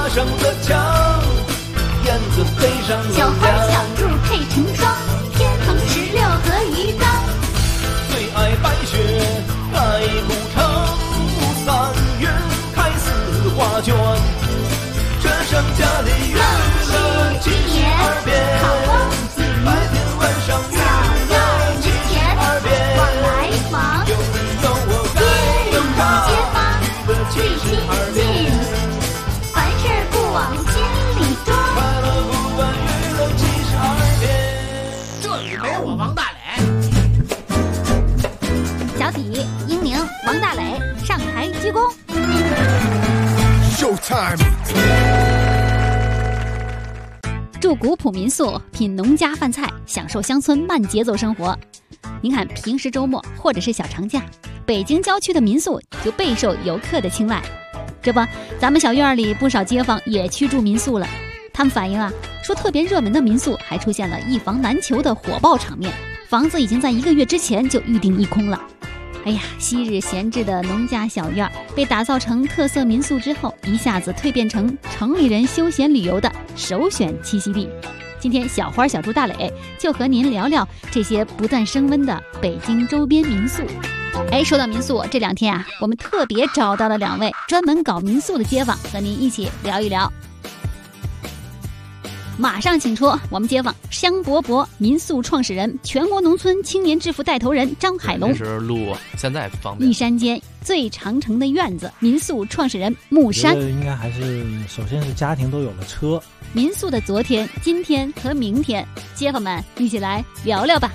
爬上了墙，燕子飞上了小花小兔配成双，天蓬16和鱼缸。 最爱白雪盖古城，3月开4花卷，这剩下的月了72遍，白天晚上月了72遍， 往来忙， 有你有我该有他，娱乐72遍， 凡事不往心里装， 快乐不断娱乐72遍。这里没我王大磊。 小体、英宁、王大磊上台鞠躬。 Showtime！ 住古朴民宿，品农家饭菜，享受乡村慢节奏生活。您看，平时周末或者是小长假，北京郊区的民宿就备受游客的青睐。这不，咱们小院里不少街坊也去住民宿了。他们反映啊，说特别热门的民宿还出现了一房难求的火爆场面，房子已经在1个月之前就预定一空了。哎呀，昔日闲置的农家小院被打造成特色民宿之后，一下子蜕变成城里人休闲旅游的首选栖息地。今天小花小猪大磊就和您聊聊这些不断升温的北京周边民宿。哎，说到民宿，这2天啊，我们特别找到了2位专门搞民宿的街坊，和您一起聊一聊。马上请出我们街坊香饽饽民宿创始人、全国农村青年致富带头人张海龙， 这是路现在不方便。 一山间最长城的院子民宿创始人木山。 应该还是首先是家庭都有了车。 民宿的昨天、今天和明天，街坊们一起来聊聊吧。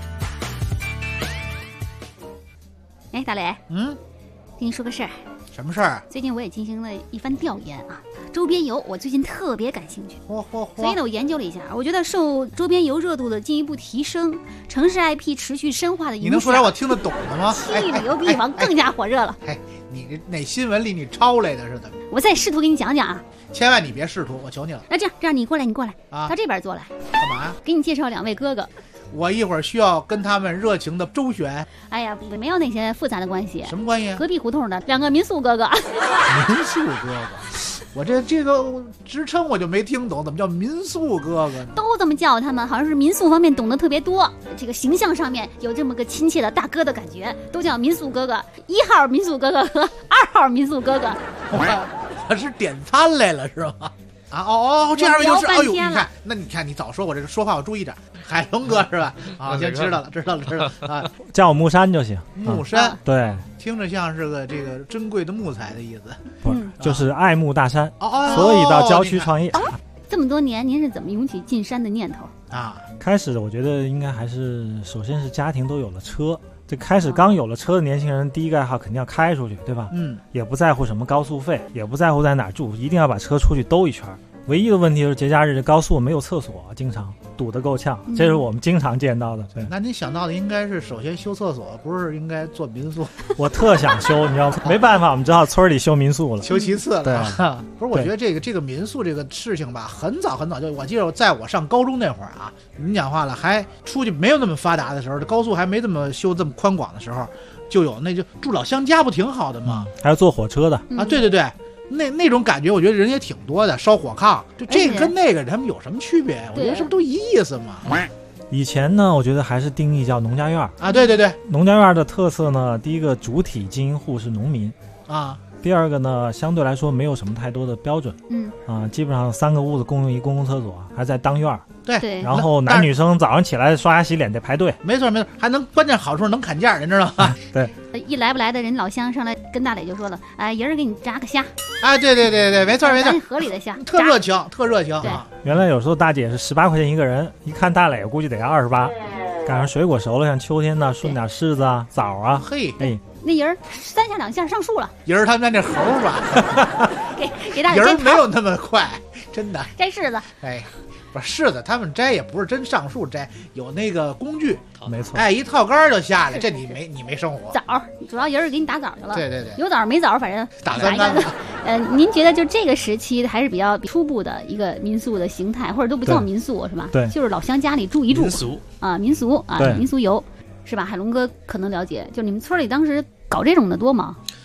哎，大磊，跟你说个事儿。 什么事儿？ 最近我也进行了一番调研啊，周边游我最近特别感兴趣，所以呢，我研究了一下，我觉得受周边游热度的进一步提升，城市 IP 持续深化的影响， 你能说点我听得懂的吗？ 区域旅游地方更加火热了。 你哪新闻里你抄来的是怎么？ 我再试图给你讲讲啊， 千万你别试图，我求你了。 那这样，你过来啊， 到这边坐来， 干嘛呀？ 给你介绍2位哥哥。 我一会儿需要跟他们热情的周旋。 哎呀，没有那些复杂的关系。 什么关系啊？ 隔壁胡同的2个民宿哥哥。 民宿哥哥，我这个职称我就没听懂，怎么叫民宿哥哥呢？ 都这么叫他们，好像是民宿方面懂得特别多，这个形象上面有这么个亲切的大哥的感觉，都叫民宿哥哥。1号民宿哥哥和2号民宿哥哥。 我是点餐来了是吗？啊这样就是，哎呦，你看你早说，我这个说话我注意点。海龙哥是吧？啊，行，知道了啊， 叫我木山就行。 木山， 对， 听着像是个这个珍贵的木材的意思。 不是，就是爱慕大山， 哦， 所以到郊区创业。 这么多年，您是怎么涌起进山的念头啊？ 开始我觉得应该还是首先是家庭都有了车。这开始刚有了车的年轻人，第一个爱好肯定要开出去，对吧？也不在乎什么高速费，也不在乎在哪儿住，一定要把车出去兜一圈。唯一的问题就是节假日高速没有厕所，经常堵得够呛，这是我们经常见到的。对， 那你想到的应该是首先修厕所，不是应该做民宿？ 我特想修，你知道吗？没办法，我们只好村里修民宿了， 修其次了。 对， 不是，我觉得这个民宿这个事情吧，很早就，我记得在我上高中那会儿啊，你讲话了，还出去没有那么发达的时候，这高速还没这么修这么宽广的时候，就有那就住老乡家不挺好的吗？ 还要坐火车的啊，对。那种感觉，我觉得人也挺多的，烧火炕，这个跟那个他们有什么区别？我觉得是不是都一意思嘛？ 以前呢，我觉得还是定义叫农家院啊，对， 农家院的特色呢，第一个主体经营户是农民啊， 第二个呢，相对来说没有什么太多的标准，基本上3个屋子共用一公共厕所，还在当院。 对， 然后男女生早上起来刷牙洗脸得排队， 没错，还能关键好处能砍价，你知道吗？ 对， 一来不来的人老乡上来跟大磊就说了，一人给你炸个虾。 啊，对，没错， 河里的虾， 特热情啊！ 原来有时候大姐是18块钱一个人，一看大磊估计得要28，赶上水果熟了，像秋天呢，顺点柿子啊、枣啊， 嘿， 那人3下2下上树了。 人他们家那猴是吧？ 给大磊人没有那么快，真的。 摘柿子， 不是柿子，他们摘也不是真上树摘，有那个工具， 没错。 一套杆就下来，这你没生活。 枣主要人给你打枣去了。 对， 有枣没枣，反正打3竿子。 您觉得就这个时期还是比较初步的一个民宿的形态，或者都不叫民宿是吧？ 对， 就是老乡家里住一住。民俗对， 民俗游是吧？海龙哥可能了解，就你们村里当时搞这种的多吗？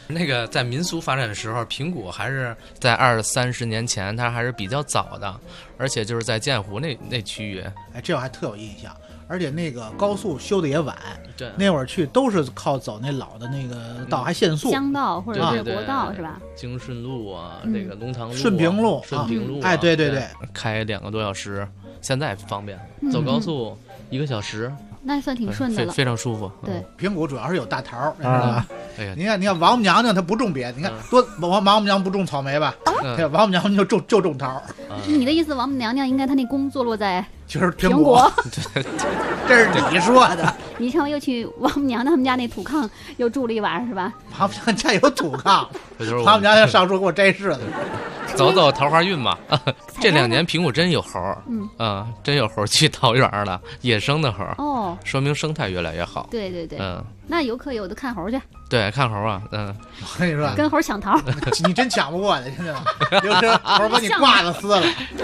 那个在民俗发展的时候，平谷还是在20-30年前，它还是比较早的，而且就是在建湖那区域。 哎，这我还特有印象。而且那个高速修的也晚， 对， 那会儿去都是靠走那老的那个道，还限速， 乡道或者是国道是吧？ 京顺路啊，这个龙塘路、 顺平路、 顺平路， 哎，对对对， 开2个多小时，现在方便，走高速1个小时。 那算挺顺的了， 非常舒服。 对， 平谷主要是有大桃，知道吧？ 哎呀， 你看王母娘娘她不种别的，你看多王母娘娘不种草莓吧？王母娘娘就种桃。 你的意思，王母娘娘应该她那宫坐落在就是平谷？ 这是你说的。 你上回又去王母娘娘他们家那土炕又住了一晚上是吧？ 王母娘娘家有土炕，王母娘娘上书给我摘柿子。 走桃花运嘛，这2年平谷真有猴，真有猴去桃园了，野生的猴， 哦， 说明生态越来越好。 对对对，那游客有的看猴去， 对，看猴啊， 我跟你说， 跟猴抢桃， 你真抢不过的，真的，有时猴把你褂子撕了。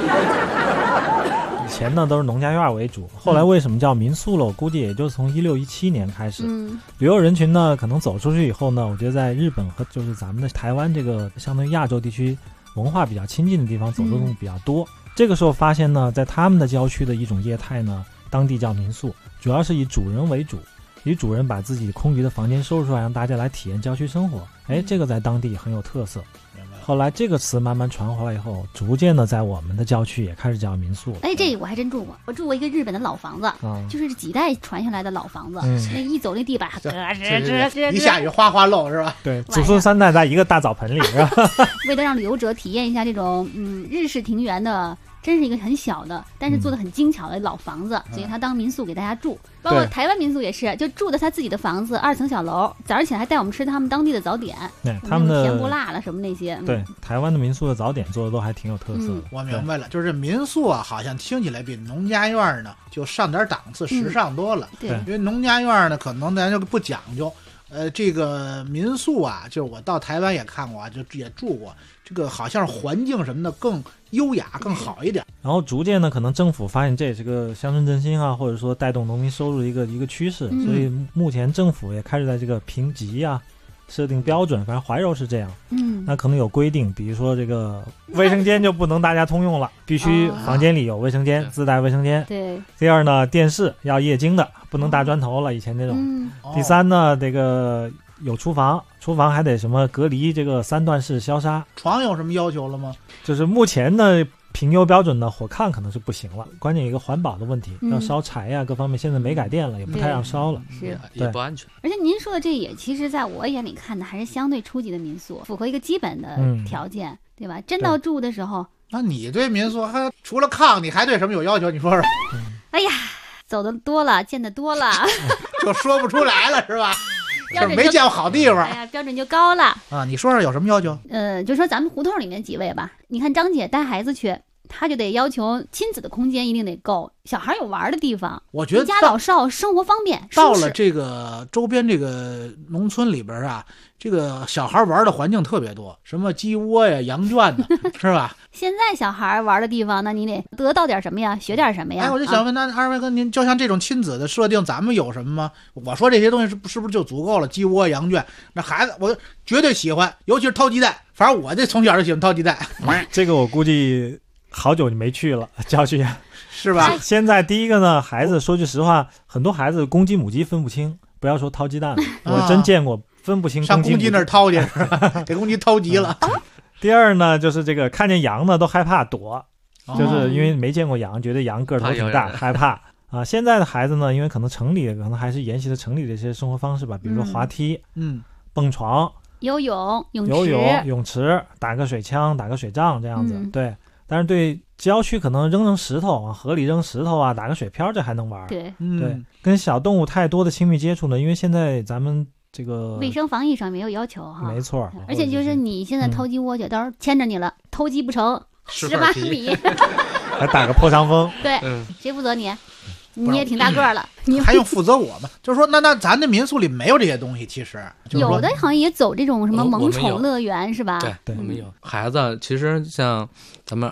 以前呢都是农家院为主，后来为什么叫民宿了？我估计也就是从16-17年开始，旅游人群呢可能走出去以后呢，我觉得在日本和就是咱们的台湾这个相当于亚洲地区文化比较亲近的地方走的东西比较多。这个时候发现呢，在他们的郊区的一种业态呢，当地叫民宿，主要是以主人为主，以主人把自己空余的房间收拾出来，让大家来体验郊区生活。哎，这个在当地很有特色。后来这个词慢慢传回来以后，逐渐的在我们的郊区也开始叫民宿了。 哎，这我还真住过，我住过一个日本的老房子，就是几代传下来的老房子，那一走那地板， 一下雨哗哗漏是吧？ 对，祖孙3代在一个大澡盆里是吧？ 为了让旅游者体验一下这种日式庭园的。真是一个很小的，但是做的很精巧的老房子，所以他当民宿给大家住。包括台湾民宿也是，就住的他自己的房子，2层小楼，早上起来还带我们吃他们当地的早点， 对，他们的甜不辣了什么那些。 对，台湾的民宿的早点做的都还挺有特色的。 我明白了，就是民宿啊，好像听起来比农家院呢就上点档次，时尚多了。 对， 因为农家院呢，可能咱就不讲究。这个民宿啊，就是我到台湾也看过啊，就也住过。这个好像是环境什么的更优雅、更好一点。 然后逐渐呢，可能政府发现这也是个乡村振兴啊，或者说带动农民收入的一个趋势，所以目前政府也开始在这个评级啊、设定标准，反正怀柔是这样。那可能有规定，比如说这个卫生间就不能大家通用了，必须房间里有卫生间，自带卫生间。 对。 第二呢，电视要液晶的，不能大砖头了，以前那种。第三呢，这个有厨房还得什么隔离这个3段式消杀。 床有什么要求了吗？ 就是目前的评优标准的火炕可能是不行了，关键有一个环保的问题，要烧柴呀，各方面现在煤改电了，也不太让烧了， 是也不安全。 而且您说的这也其实在我眼里看的还是相对初级的民宿，符合一个基本的条件，对吧？真到住的时候， 那你对民宿还除了炕，你还对什么有要求？你说说。 哎呀，走的多了，见的多了， 就说不出来了，是吧？就是没见过好地方。 哎呀，标准就高了啊！你说说有什么要求？ 就说咱们胡同里面几位吧，你看张姐带孩子去，她就得要求亲子的空间一定得够，小孩有玩的地方， 我觉得一家老少生活方便。 到了这个周边这个农村里边啊，这个小孩玩的环境特别多，什么鸡窝呀、羊圈的，是吧？ 现在小孩玩的地方，那你得得到点什么呀？学点什么呀？ 哎，我就想问，那二位哥，您就像这种亲子的设定，咱们有什么吗？我说这些东西是不是就足够了？鸡窝、羊圈，那孩子我绝对喜欢，尤其是掏鸡蛋。反正我这从小就喜欢掏鸡蛋。 这个我估计好久就没去了，郊区是吧？ 现在第一个呢，孩子说句实话，很多孩子公鸡母鸡分不清，不要说掏鸡蛋了，我真见过分不清上公鸡那儿掏去是吧？给公鸡掏急了。 第二呢，就是这个看见羊呢都害怕躲，就是因为没见过羊，觉得羊个头挺大，害怕啊。现在的孩子呢，因为可能城里可能还是沿袭了城里的一些生活方式吧，比如说滑梯、蹦床、 游泳、 泳池、打个水枪、打个水仗这样子。对，但是对郊区可能扔石头往河里扔石头啊，打个水漂这还能玩。 对， 跟小动物太多的亲密接触呢，因为现在咱们这个卫生防疫上没有要求哈， 没错。 而且就是你现在偷鸡窝去，到时候牵着你了，偷鸡不成18米， 还打个破伤风。 对，谁负责你？你也挺大个了，你还用负责我吗？就是说，那咱的民宿里没有这些东西，其实有的好像也走这种什么萌宠乐园是吧？ 对，我们有孩子。其实像咱们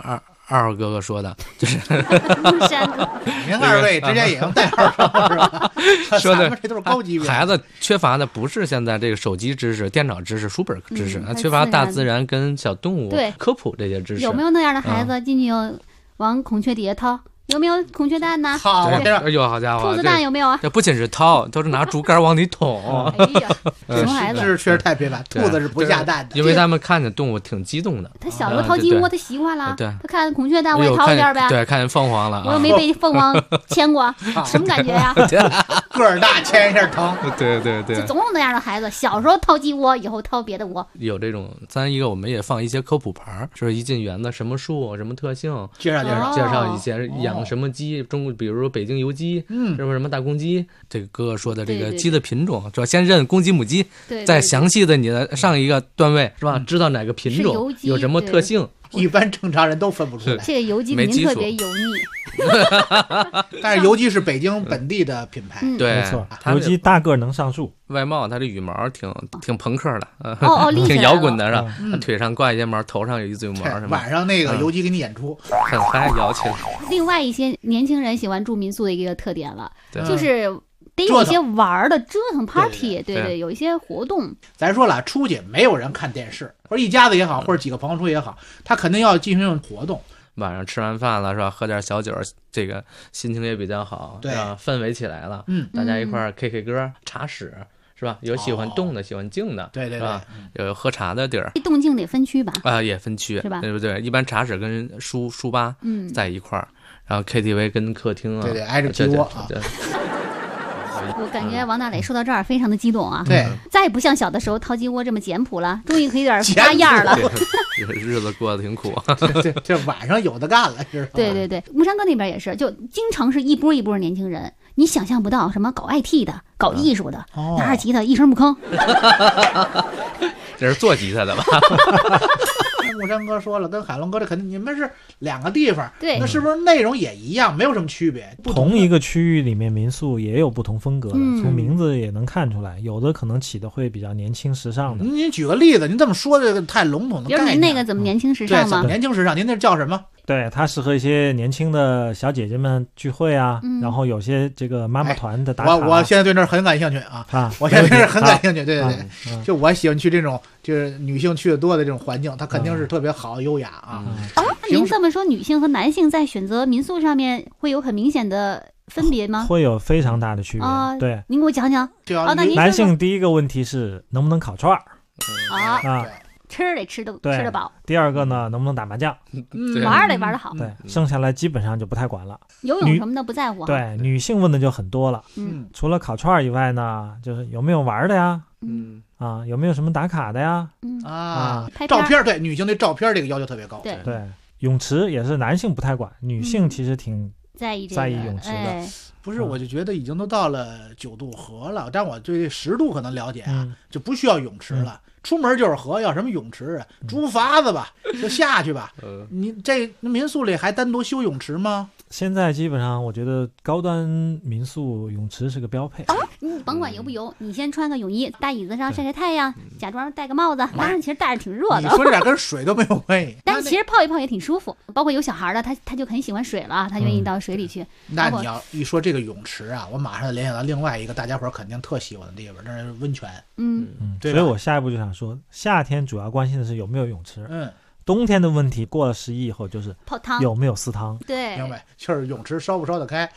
二哥哥说的，就是木山哥， 您二位之间也用代号上是吧？ 说的咱们这都是高级别。 孩子缺乏的不是现在这个手机知识、电脑知识、书本知识，他很缺乏自然大自然跟小动物对科普这些知识。 有没有那样的孩子进去往孔雀底下掏？有没有孔雀蛋呢？ 好，我这哎呦，好家伙， 兔子蛋有没有啊？ 这不仅是掏，都是拿竹竿往里捅。 哎呀，熊孩子， 是确实太频繁，兔子是不下蛋的。 因为他们看见动物挺激动的。 他小时候掏鸡窝，他习惯了。 对， 他看孔雀蛋，我也掏一下呗。 对，看见凤凰了， 我又没被凤凰牵过，什么感觉呀？ 个儿大牵一下疼。 对对对， 总有那样的孩子，小时候掏鸡窝，以后掏别的窝。 有这种，咱一个我们也放一些科普牌，就是一进园子什么树、什么特性， 介绍介绍一些养什么鸡，比如说北京油鸡，是不是什么大公鸡？这个哥哥说的这个鸡的品种，主要先认公鸡母鸡，再详细的你的上一个段位是吧？知道哪个品种有什么特性。 一般正常人都分不出来。 这个油鸡肯定特别油腻， 但是油鸡是北京本地的品牌， 对， 没错，油鸡大个能上树， 外貌它这羽毛挺朋克的， 挺摇滚的是吧？腿上挂一睫毛，头上有一嘴毛什么。 晚上那个油鸡给你演出， 很嗨，摇起来。 另外一些年轻人喜欢住民宿的一个特点了，就是得有一些玩的折腾 party， 对，有一些活动。 咱说了，出去没有人看电视，或者一家子也好，或者几个朋友出去也好，他肯定要进行这种活动。 晚上吃完饭了是吧？喝点小酒，这个心情也比较好， 对吧？氛围起来了，大家一块儿 K 歌、茶室是吧？有喜欢动的，喜欢静的， 对， 是吧？有喝茶的地儿。 动静得分区吧？ 也分区， 是吧？ 对不对？一般茶室跟书吧在一块儿，然后 KTV 跟客厅啊， 对，挨着鸡窝啊。 我感觉王大磊说到这儿非常的激动啊！ 对， 再也不像小的时候掏鸡窝这么简朴了，终于可以有点花样了。 日子过得挺苦。 这晚上有的干了，是吧？ 对，木山哥那边也是，就经常是一波一波年轻人，你想象不到什么搞 IT 的、搞艺术的，拿着吉他一声不吭。 这是做吉他的吧？ 木山哥说了，跟海龙哥这肯定你们是两个地方， 对， 那是不是内容也一样，没有什么区别？ 同一个区域里面民宿也有不同风格的，从名字也能看出来，有的可能起的会比较年轻时尚的。 您举个例子，您这么说这个太笼统的概念。 比如您那个怎么年轻时尚吗？ 年轻时尚，您那叫什么？ 对，它适合一些年轻的小姐姐们聚会啊，然后有些这个妈妈团的打卡。 我现在对那儿很感兴趣啊！我现在对那儿很感兴趣，对，就我喜欢去这种就是女性去的多的这种环境，它肯定是特别好优雅啊。 那您这么说，女性和男性在选择民宿上面会有很明显的分别吗？ 会有非常大的区别。对， 您给我讲讲。 男性第一个问题是能不能烤串儿啊？吃得吃得饱。 第二个呢，能不能打麻将？ 玩得玩得好。 对，剩下来基本上就不太管了。 游泳什么的不在乎。 对，女性问的就很多了。除了烤串以外呢，就是有没有玩的呀？有没有什么打卡的呀？ 拍照片，对，女性对照片这个要求特别高。 对， 泳池也是男性不太管，女性其实挺在意泳池的。 不是，我就觉得已经都到了9度河了，但我对10度可能了解啊，就不需要泳池了。出门就是河，要什么泳池啊？猪筏子吧，就下去吧。你这民宿里还单独修泳池吗？ 现在基本上我觉得高端民宿泳池是个标配。 你甭管游不游，你先穿个泳衣，大椅子上晒晒太阳，假装戴个帽子，当然其实戴着挺热的。 你说这点跟水都没有关系。 但其实泡一泡也挺舒服，包括有小孩的，他就很喜欢水了，他愿意到水里去。 那你要一说这个泳池啊，我马上联想到另外一个大家伙肯定特喜欢的地方，那是温泉。 所以我下一步就想说，夏天主要关心的是有没有泳池。冬天的问题过了11以后就是泡汤有没有私汤。 对， 明白，就是泳池烧不烧得开。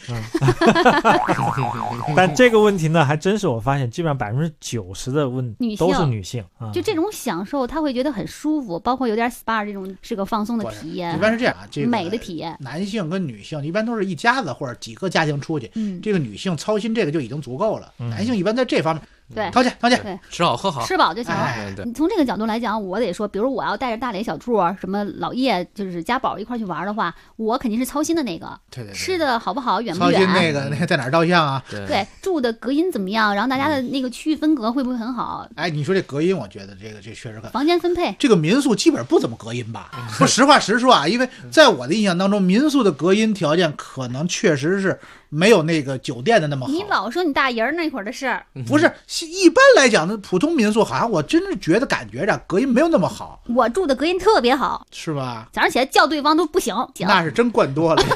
但这个问题呢，还真是我发现基本上90%的都是女性。 就这种享受，她会觉得很舒服，包括有点 SPA 这种是个放松的体验。 一般是这样啊，这个美的体验。 男性跟女性一般都是一家子或者几个家庭出去，这个女性操心这个就已经足够了。男性一般在这方面。 对， 掏钱， 对， 吃好喝好， 吃饱就行了。你从这个角度来讲，我得说，比如我要带着大磊、小柱什么老叶，就是家宝一块去玩的话，我肯定是操心的那个。 对， 吃的好不好，远不远？ 操心那个在哪儿照相啊？ 对，住的隔音怎么样？然后大家的那个区域分隔会不会很好？ 哎，你说这隔音，我觉得这确实很。 房间分配， 这个民宿基本不怎么隔音吧？说实话实说啊，因为在我的印象当中，民宿的隔音条件可能确实是没有那个酒店的那么好。 你老说你大姨那会儿的事儿， 不是一般来讲的普通民宿，好像我真是觉得感觉着隔音没有那么好。 我住的隔音特别好， 是吧？ 早上起来叫对方都不行， 那是真灌多了。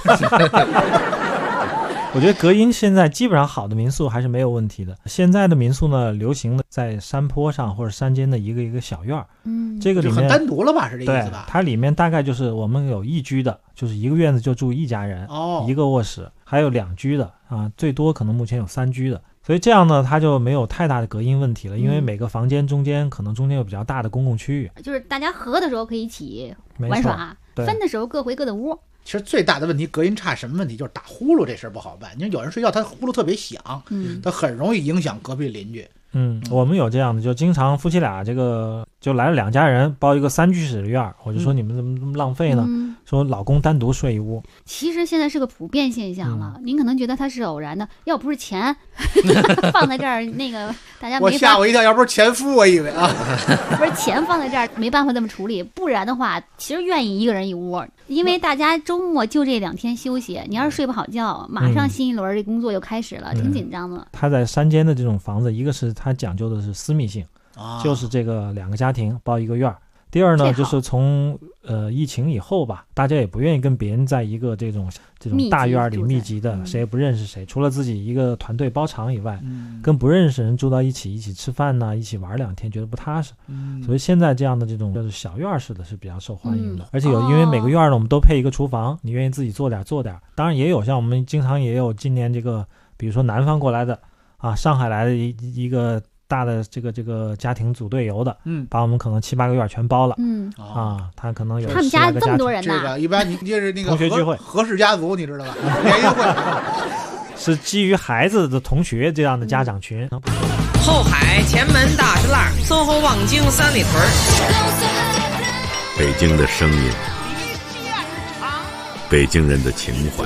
我觉得隔音现在基本上好的民宿还是没有问题的。现在的民宿呢，流行的在山坡上或者山间的一个一个小院儿，这个里面就很单独了吧？是这意思吧？ 它里面大概就是我们有一居的，就是一个院子就住一家人，一个卧室，还有2居的啊，最多可能目前有3居的。所以这样呢，它就没有太大的隔音问题了，因为每个房间中间有比较大的公共区域， 就是大家合的时候可以一起玩耍，分的时候各回各的屋。 其实最大的问题，隔音差什么问题？就是打呼噜这事儿不好办。你说有人睡觉他呼噜特别响，他很容易影响隔壁邻居。 我们有这样的，就经常夫妻俩这个就来了2家人包一个3居室的院儿，我就说你们怎么这么浪费呢？说老公单独睡一屋。 其实现在是个普遍现象了，您可能觉得它是偶然的，要不是钱放在这儿，那个大家没法。 我吓我一跳，要不是前夫，我以为啊， 不是钱放在这儿没办法这么处理，不然的话，其实愿意一个人一屋，因为大家周末就这2天休息，你要是睡不好觉，马上新一轮这工作就开始了，挺紧张的。 他在山间的这种房子，一个是他讲究的是私密性，就是这个2个家庭包一个院儿。第二呢，就是从疫情以后吧，大家也不愿意跟别人在一个这种大院里密集的，谁也不认识谁，除了自己一个团队包场以外，跟不认识人住到一起吃饭呢，一起玩2天，觉得不踏实。所以现在这样的这种就是小院式的是比较受欢迎的，而且因为每个院呢，我们都配一个厨房，你愿意自己做点。当然也有像我们经常也有今年这个，比如说南方过来的啊，上海来的一个大的这个家庭组队游的，把我们可能7、8个院全包了，他可能有他们家这么多人呢。 这个一般你就是那个同学聚会， 何氏家族，你知道吧？联谊会是基于孩子的同学这样的家长群。 后海、前门、大石栏、淞沪、望京、三里屯。 北京的声音，北京人的情怀。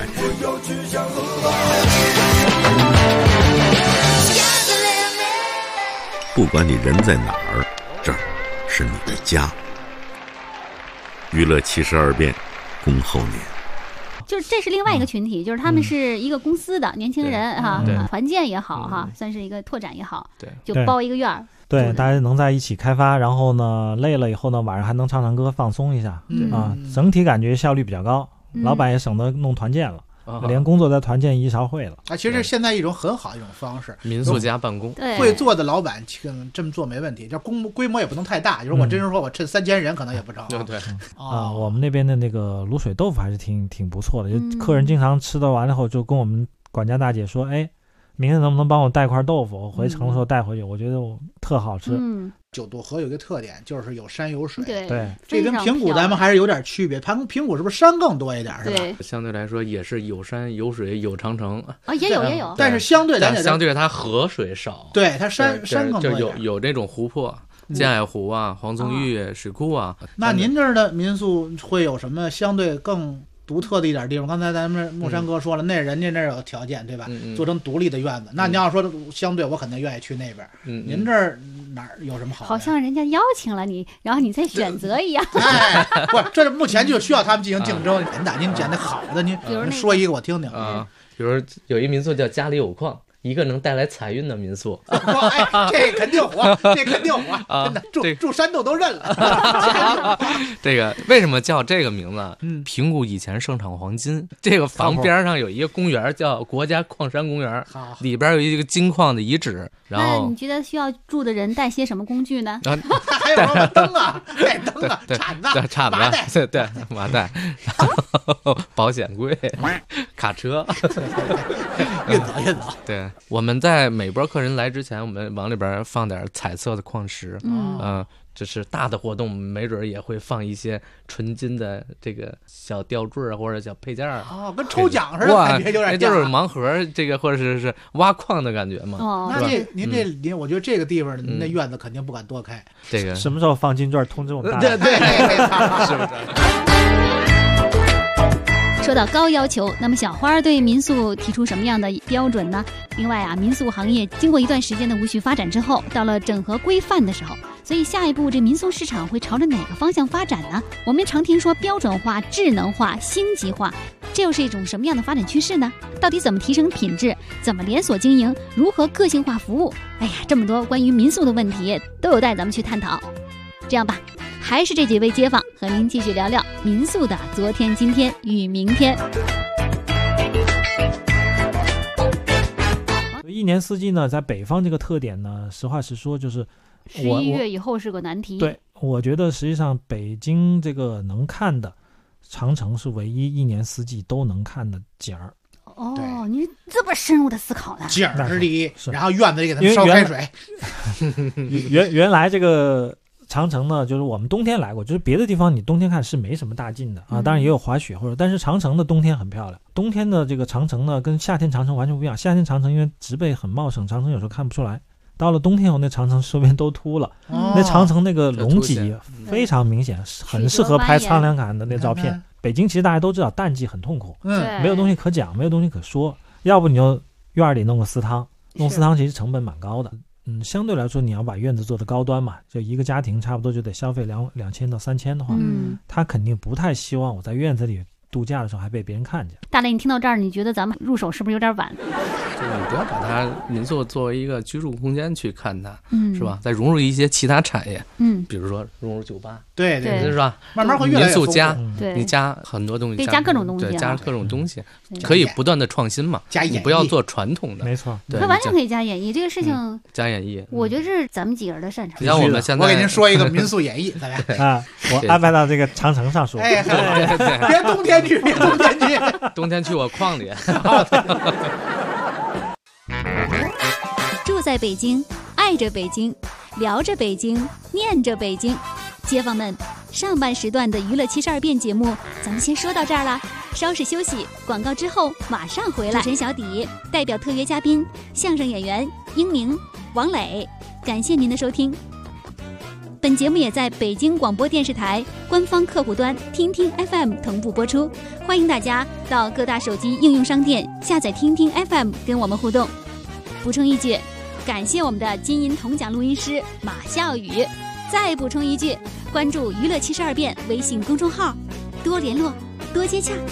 不管你人在哪儿，这儿是你的家。娱乐72变，恭候您。 就是这是另外一个群体，就是他们是一个公司的年轻人哈，团建也好哈，算是一个拓展也好，就包一个院儿。 对，大家能在一起开发，然后呢，累了以后呢，晚上还能唱歌放松一下，整体感觉效率比较高，老板也省得弄团建了。连工作在团建一勺烩了啊！其实现在一种很好的一种方式， 民宿加办公， 会做的老板这么做没问题，这规模也不能太大。就是我真是说我趁3000人可能也不成。 对我们那边的那个卤水豆腐还是挺不错的，就客人经常吃的完了后就跟我们管家大姐说，哎，明天能不能帮我带块豆腐？我回城的时候带回去，我觉得特好吃。 九渡河有一个特点，就是有山有水。 对， 这跟平谷咱们还是有点区别。平谷是不是山更多一点，是吧？ 相对来说也是有山有水有长城啊，也有。 但是相对它河水少， 对它山更多一点， 有这种湖泊。建海湖啊，黄宗峪水库啊。 那您这儿的民宿会有什么相对更独特的一点地方？刚才咱们木山哥说了，那人家那有条件，对吧？做成独立的院子。那你要说相对，我肯定愿意去那边。您这儿哪儿有什么好？ 好像人家邀请了你，然后你再选择一样。 不是，这目前就需要他们进行竞争。您捡那好的，您说一个我听听啊。比如有一民宿叫家里有矿。一个能带来财运的民宿， 这肯定火，这肯定火，真的住山洞都认了。 这个为什么叫这个名字？平谷以前盛产黄金，这个房边上有一个公园叫国家矿山公园，里边有一个金矿的遗址。然后你觉得需要住的人带些什么工具呢？ 还有什么灯啊，带灯啊， 铲子，对，麻袋，保险柜，卡车， 运走。 对。我们在每波客人来之前，我们往里边放点彩色的矿石，这是大的活动，没准也会放一些纯金的这个小吊坠或者小配件跟抽奖似的，感觉有点像， 就是盲盒这个或者是挖矿的感觉嘛。 那您我觉得这个地方那院子肯定不敢多开。 这个什么时候放金钻通知我们大家？对， 是不是？ 说到高要求，那么小花对民宿提出什么样的标准呢？另外啊，民宿行业经过一段时间的无序发展之后，到了整合规范的时候，所以下一步这民宿市场会朝着哪个方向发展呢？我们常听说标准化、智能化、星级化， 这又是一种什么样的发展趋势呢？到底怎么提升品质？怎么连锁经营？如何个性化服务？哎呀，这么多关于民宿的问题都有待咱们去探讨。这样吧，还是这几位街坊和您继续聊聊民宿的昨天、今天与明天。 一年四季呢，在北方这个特点呢，实话实说就是 11月以后是个难题。 对，我觉得实际上北京这个能看的长城是唯一一年四季都能看的景儿。 哦，你这么深入的思考呢？ 景儿是第一，然后院子里给他们烧开水。 原来这个长城呢，就是我们冬天来过，就是别的地方你冬天看是没什么大劲的啊，当然也有滑雪但是长城的冬天很漂亮。冬天的这个长城呢，跟夏天长城完全不一样。夏天长城因为植被很茂盛，长城有时候看不出来。到了冬天后，那长城周边都秃了，那长城那个隆脊非常明显，很适合拍苍凉感的那照片。北京其实大家都知道，淡季很痛苦，没有东西可讲，没有东西可说，要不你就院里弄个私汤，弄私汤其实成本蛮高的。相对来说，你要把院子做得高端嘛，就一个家庭差不多就得消费2000到3000的话，他肯定不太希望我在院子里度假的时候还被别人看见。 大雷，你听到这儿，你觉得咱们入手是不是有点晚？ 就是你不要把它民宿作为一个居住空间去看它，是吧？再融入一些其他产业，比如说融入酒吧， 对， 是吧？ 慢慢会越来越民宿加， 对， 你加很多东西， 可以加各种东西， 对，加各种东西，可以不断的创新嘛。你不要做传统的， 没错， 它完全可以加演绎这个事情。 加演绎， 我觉得这是咱们几个人的擅长。 像我们现在， 我给您说一个民宿演绎，大家啊，我安排到这个长城上说。 哎，别冬天去，别冬天去， 冬天去我矿里。 住在北京，爱着北京，聊着北京，念着北京。街坊们，上半时段的娱乐72变节目咱们先说到这儿了，稍事休息，广告之后马上回来。主持人小底代表特约嘉宾相声演员英明、王磊，感谢您的收听。本节目也在北京广播电视台官方客户端听听 FM 同步播出，欢迎大家到各大手机应用商店下载听听 FM 跟我们互动。补充一句，感谢我们的金银铜奖录音师马笑宇。再补充一句，关注娱乐72变微信公众号，多联络，多接洽。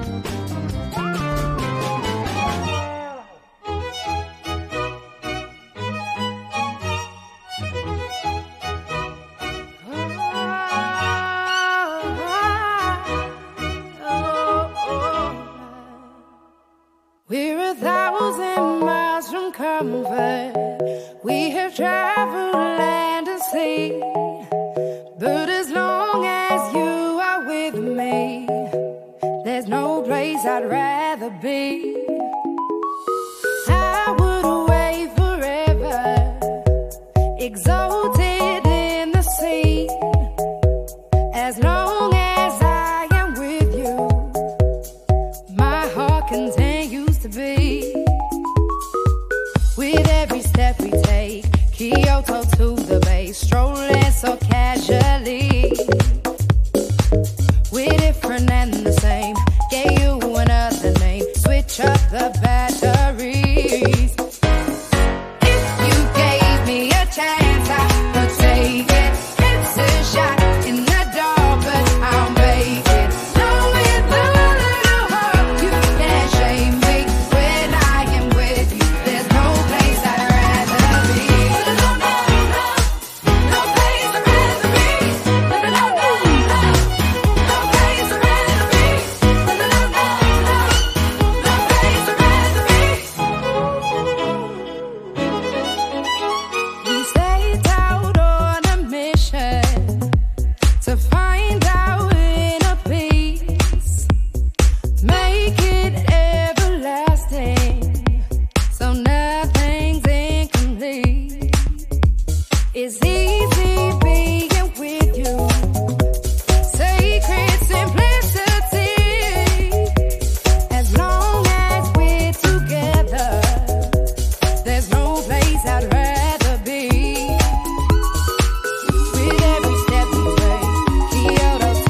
We're 1,000 miles from comfort. We have traveled land and sea, but as long as you are with me, there's no place I'd rather be. I would away forever, exalted in the sea, as long as I am with you, my heart continues to beat. With every step we take, Kyoto to the bay, strolling so casually. We're different and the same, gave you another name, switch up the batteries. If you gave me a chance, I would take it. It's a shot in the dark, but I'll make it. Know with a little hope you can't shame me. When I am with you, there's no place I'd rather be. No place I'd rather be. No place I'd rather be. No place I'd rather be. We set out on a mission to find our inner peace, make it everlasting, so nothing's incomplete. It's easy being with you, sacred simplicity. As long as we're together, there's no place I'd rather be. With every step we take, Kyoto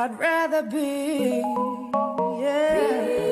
I'd rather be. Yeah.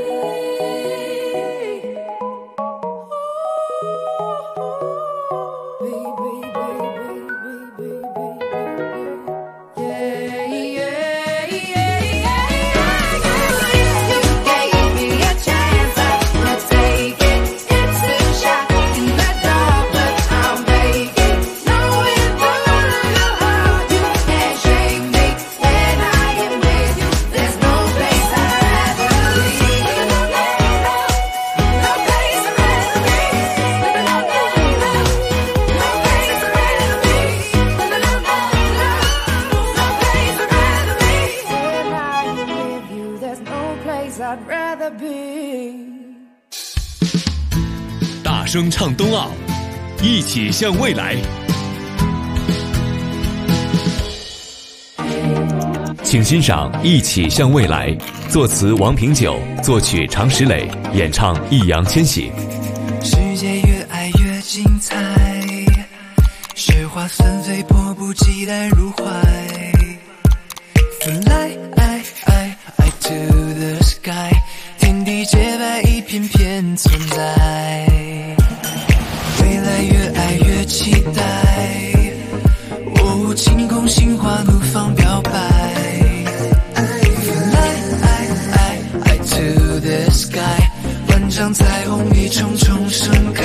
大声唱冬奥，一起向未来。请欣赏《一起向未来》，作词王平久，作曲常石磊，演唱易烊千玺。 世界越爱越精彩，雪花纷飞，迫不及待入怀。Fly to the sky， 天地洁白，一片片存在。未来越爱越期待，哦，晴空心花怒放表白。Fly to the sky， 万丈彩虹一重重盛开。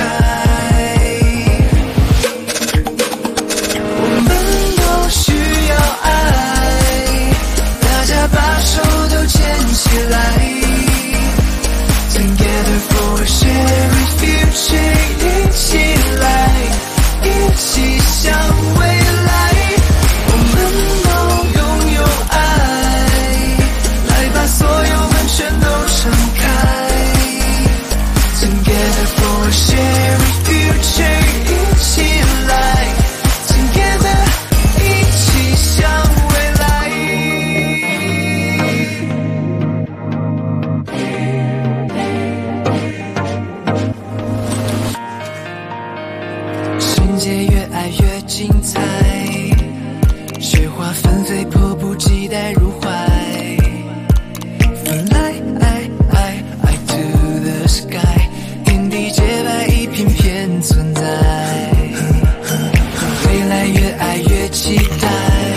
我们都需要爱，大家把手都牵起来。Together for a shared future， 一起来，一起向未来。我们都拥有爱，来把所有门全都敞开。Together for a shared future， 一起来 ，Together， 一起向未来。世界越爱越精彩，雪花纷飞，迫不及待入怀。Fly to the sky， 天地洁白，一片片存在。未来越爱越期待，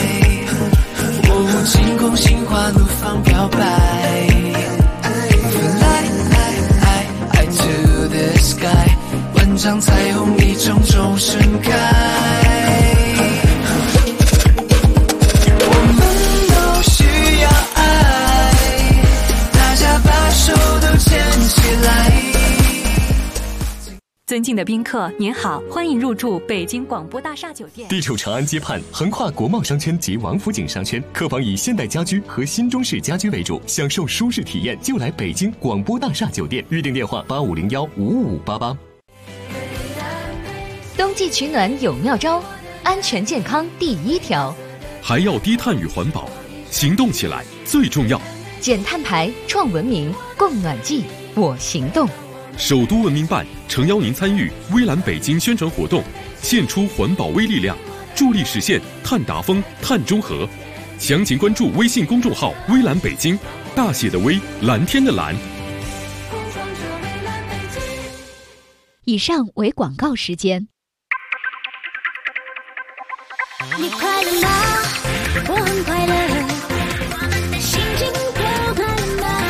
哦，晴空心花怒放表白。Fly to the sky， 万丈彩虹一重重盛开。我们都需要爱，大家把手都牵起来。 尊敬的宾客，您好，欢迎入住北京广播大厦酒店。 地处长安街畔，横跨国贸商圈及王府井商圈，客房以现代家居和新中式家居为主，享受舒适体验就来北京广播大厦酒店。预订电话85015588。 冬季取暖有妙招，安全健康第一条， 还要低碳与环保，行动起来最重要。 减碳排，创文明，供暖季，我行动。 首都文明办诚邀您参与微蓝北京宣传活动，献出环保微力量，助力实现碳达峰、碳中和。详情关注微信公众号“微蓝北京”，大写的微，蓝天的蓝。 以上为广告时间。 你快乐吗？我很快乐，我们的心情都快乐吗？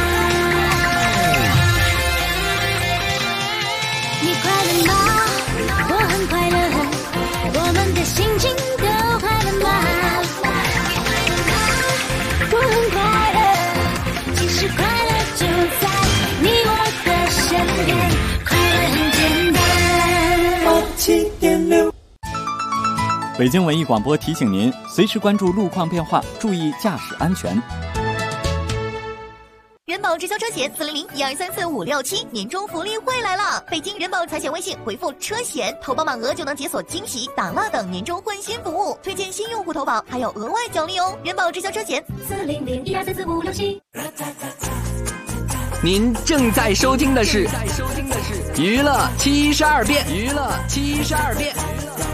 你快乐吗？我很快乐，我们的心情都快乐吗？我很快乐，其实快乐就在你我的身边，快乐很简单。7.6 北京文艺广播提醒您，随时关注路况变化，注意驾驶安全。 人保直销车险400-1234-567年终福利会来了！北京人保财险微信回复车险，投保满额就能解锁惊喜、打蜡等年终换新服务，推荐新用户投保还有额外奖励哦！人保直销车险400-1234-567。 您正在收听的是娱乐72变，娱乐72变。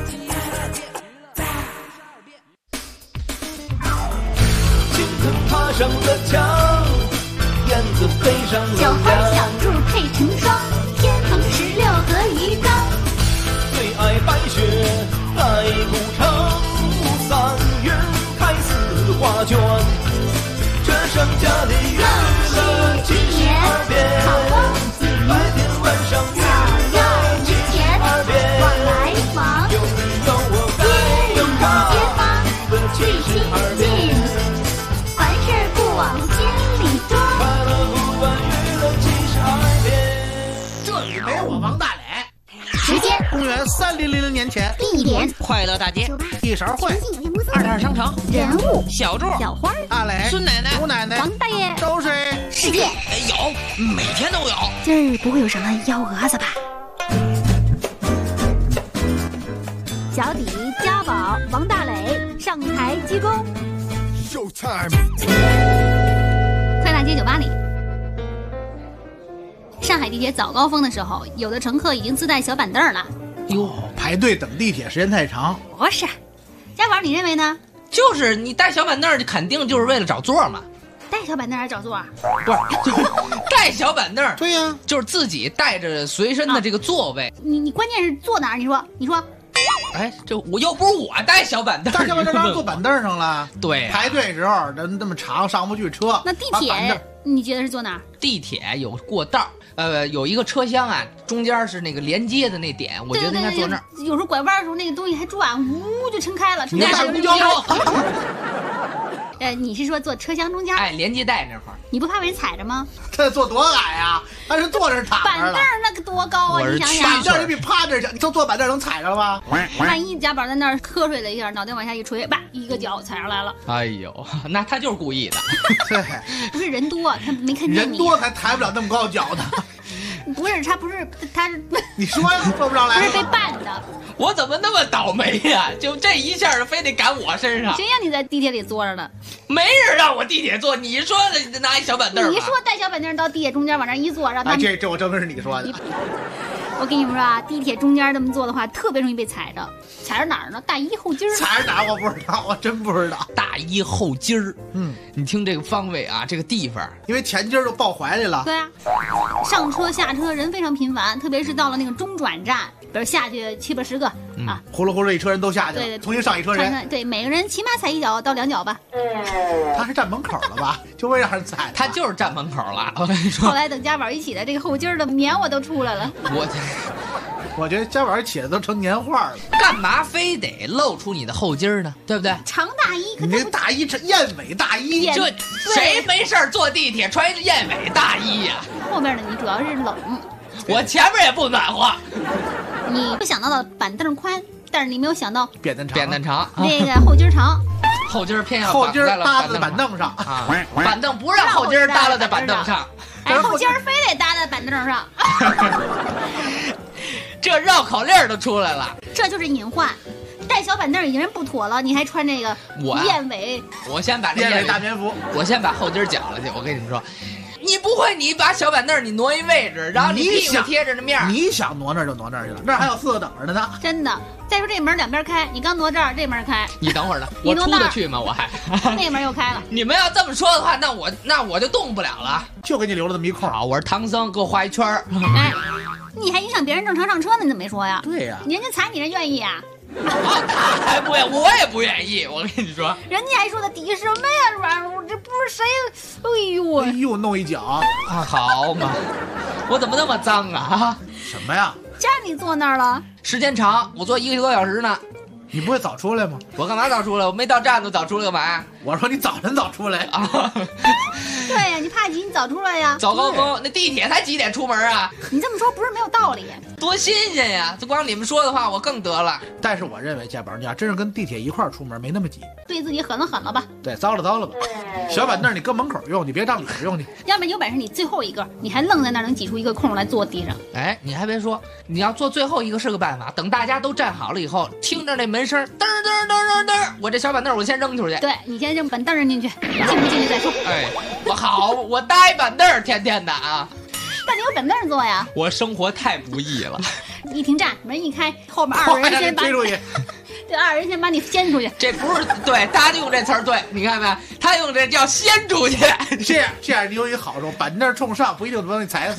惊腾爬上的墙，燕子飞上了小花梁。 小兔配成双，天蓬16和鱼缸。 最爱白雪盖古城，3月开4画卷。这剩下的娱乐72变，白天晚上娱乐72变。 往来忙， 有你有我该有他，娱乐72变。 凡事不往心里装， 快乐不问娱乐72变。 这里没我王大磊。 时间公元3000年前， 地点快乐大街， 一勺会， 二点商城， 人物小柱， 小花大磊， 孙奶奶， 吴奶奶， 王大爷， 都是世界有，每天都有。 今儿不会有什么幺蛾子吧？小底家宝王大磊上台鞠躬。快大街酒吧里，上海地铁早高峰的时候，有的乘客已经自带小板凳了。 哟，排队等地铁时间太长。 不是，家宝，你认为呢？ 就是你带小板凳，肯定就是为了找座嘛。 带小板凳还找座？ 不是，带小板凳。 对呀， 就是自己带着随身的这个座位。 你关键是坐哪儿？你说。 哎，这我又不是我带小板凳， 带小板凳当然坐板凳上了。 对、啊， 排队时候人那么长，上不去车。 那地铁你觉得是坐哪儿？ 地铁有过道，有一个车厢啊，中间是那个连接的那点，我觉得应该坐那儿。 有时候拐弯的时候，那个东西还转，呜就撑开了。 那是公交车。 你是说坐车厢中间？ 哎，连接带那块儿， 你不怕被人踩着吗？ 这坐多矮啊！但是坐着躺着了。 板凳那个多高啊！你想想， 板凳你比趴着强，你坐板凳能踩着吗？ 万一家宝在那儿瞌睡了一下，脑袋往下一垂，叭，一个脚踩上来了。 哎呦，那他就是故意的。 对， 不是人多，他没看见你。 人多才抬不了那么高脚的。 不是，他是。 你说呀，坐不上来。 不是被绊的。 我怎么那么倒霉呀？就这一下非得赶我身上。 谁让你在地铁里坐着的？ 没人让我地铁坐，你说的拿一小板凳。 你说带小板凳到地铁中间往那一坐，让他们。 这我证明是你说的。 我跟你们说啊，地铁中间这么坐的话，特别容易被踩着。踩着哪儿呢？大衣后襟儿。 踩着哪儿我不知道，我真不知道。 大衣后襟儿，你听这个方位啊，这个地方， 因为前襟儿都抱怀里了。 对啊，上车下车人非常频繁，特别是到了那个中转站，比如下去7、80个啊， 呼噜呼噜一车人都下去了， 对， 重新上一车人。 对，每个人起码踩1脚到2脚吧。 他是站门口了吧？就为让人踩。 他就是站门口了。我跟你说。 后来等家宝一起来，这个后襟的棉花都出来了。 我觉得家宝起来都成年画了， 干嘛非得露出你的后襟呢？对不对？ 长大衣， 你那大衣是燕尾大衣， 这谁没事坐地铁穿燕尾大衣呀？ 后面的你主要是冷， 我前面也不暖和。 你想到了板凳宽，但是你没有想到扁担长， 那个后襟长。 后襟偏要后襟搭在板凳上啊，板凳不让后襟搭了在板凳上， 哎，后襟非得搭在板凳上。 这绕口令都出来了， 这就是隐患。带小板凳已经不妥了，你还穿这个燕尾。 我先把燕尾大棉服， 我先把后襟绞了去。我跟你们说，你不会，你把小板凳你挪一位置，然后你屁股贴着那面， 你想挪那儿就挪那儿去了，那儿还有4个等着的呢。 真的。再说这门两边开，你刚挪这儿，这门开。 你等会儿呢，我出得去吗？我还那门又开了。 你们要这么说的话，那我就动不了了， 就给你留了这么一空。 好，我是唐僧，给我画一圈儿。 哎，你还影响别人正常上车呢，你怎么没说呀？ 对呀， 人家踩你人愿意啊。 他还不愿意，我也不愿意。我跟你说， 人家还说的底什么呀？软路，这不是谁？ 哎呦，弄一脚啊！好嘛，我怎么那么脏啊？ 什么呀？ 家你坐那儿了？ 时间长，我坐1个多小时呢。 你不会早出来吗？ 我干嘛早出来？我没到站都早出来干嘛呀？ 我说你早晨早出来啊！ 对呀，你怕挤你早出来呀。 早高峰，那地铁才几点出门啊？ 你这么说不是没有道理。 多新鲜呀！这光你们说的话，我更得了。 但是我认为家宝，你要真是跟地铁一块儿出门，没那么挤。 对自己狠了吧？ 对，糟了吧。小板凳你搁门口用，你别当里边用去。 要不然有本事你最后一个，你还愣在那儿能挤出一个空来坐地上。 哎，你还别说，你要坐最后一个是个办法。等大家都站好了以后，听着那门声，噔噔噔噔噔，我这小板凳我先扔出去。 对，你先扔板凳扔进去，进不进去再说。 哎，我好，我搭一板凳，天天的啊。 那你有板凳坐呀？ 我生活太不易了。 一停站，门一开，后面2个人先把这二人先把你掀出去。 这不是对，他用这词儿对，你看没？他用这叫掀出去。 这样你有一个好处，板凳冲上不一定能把你踩死。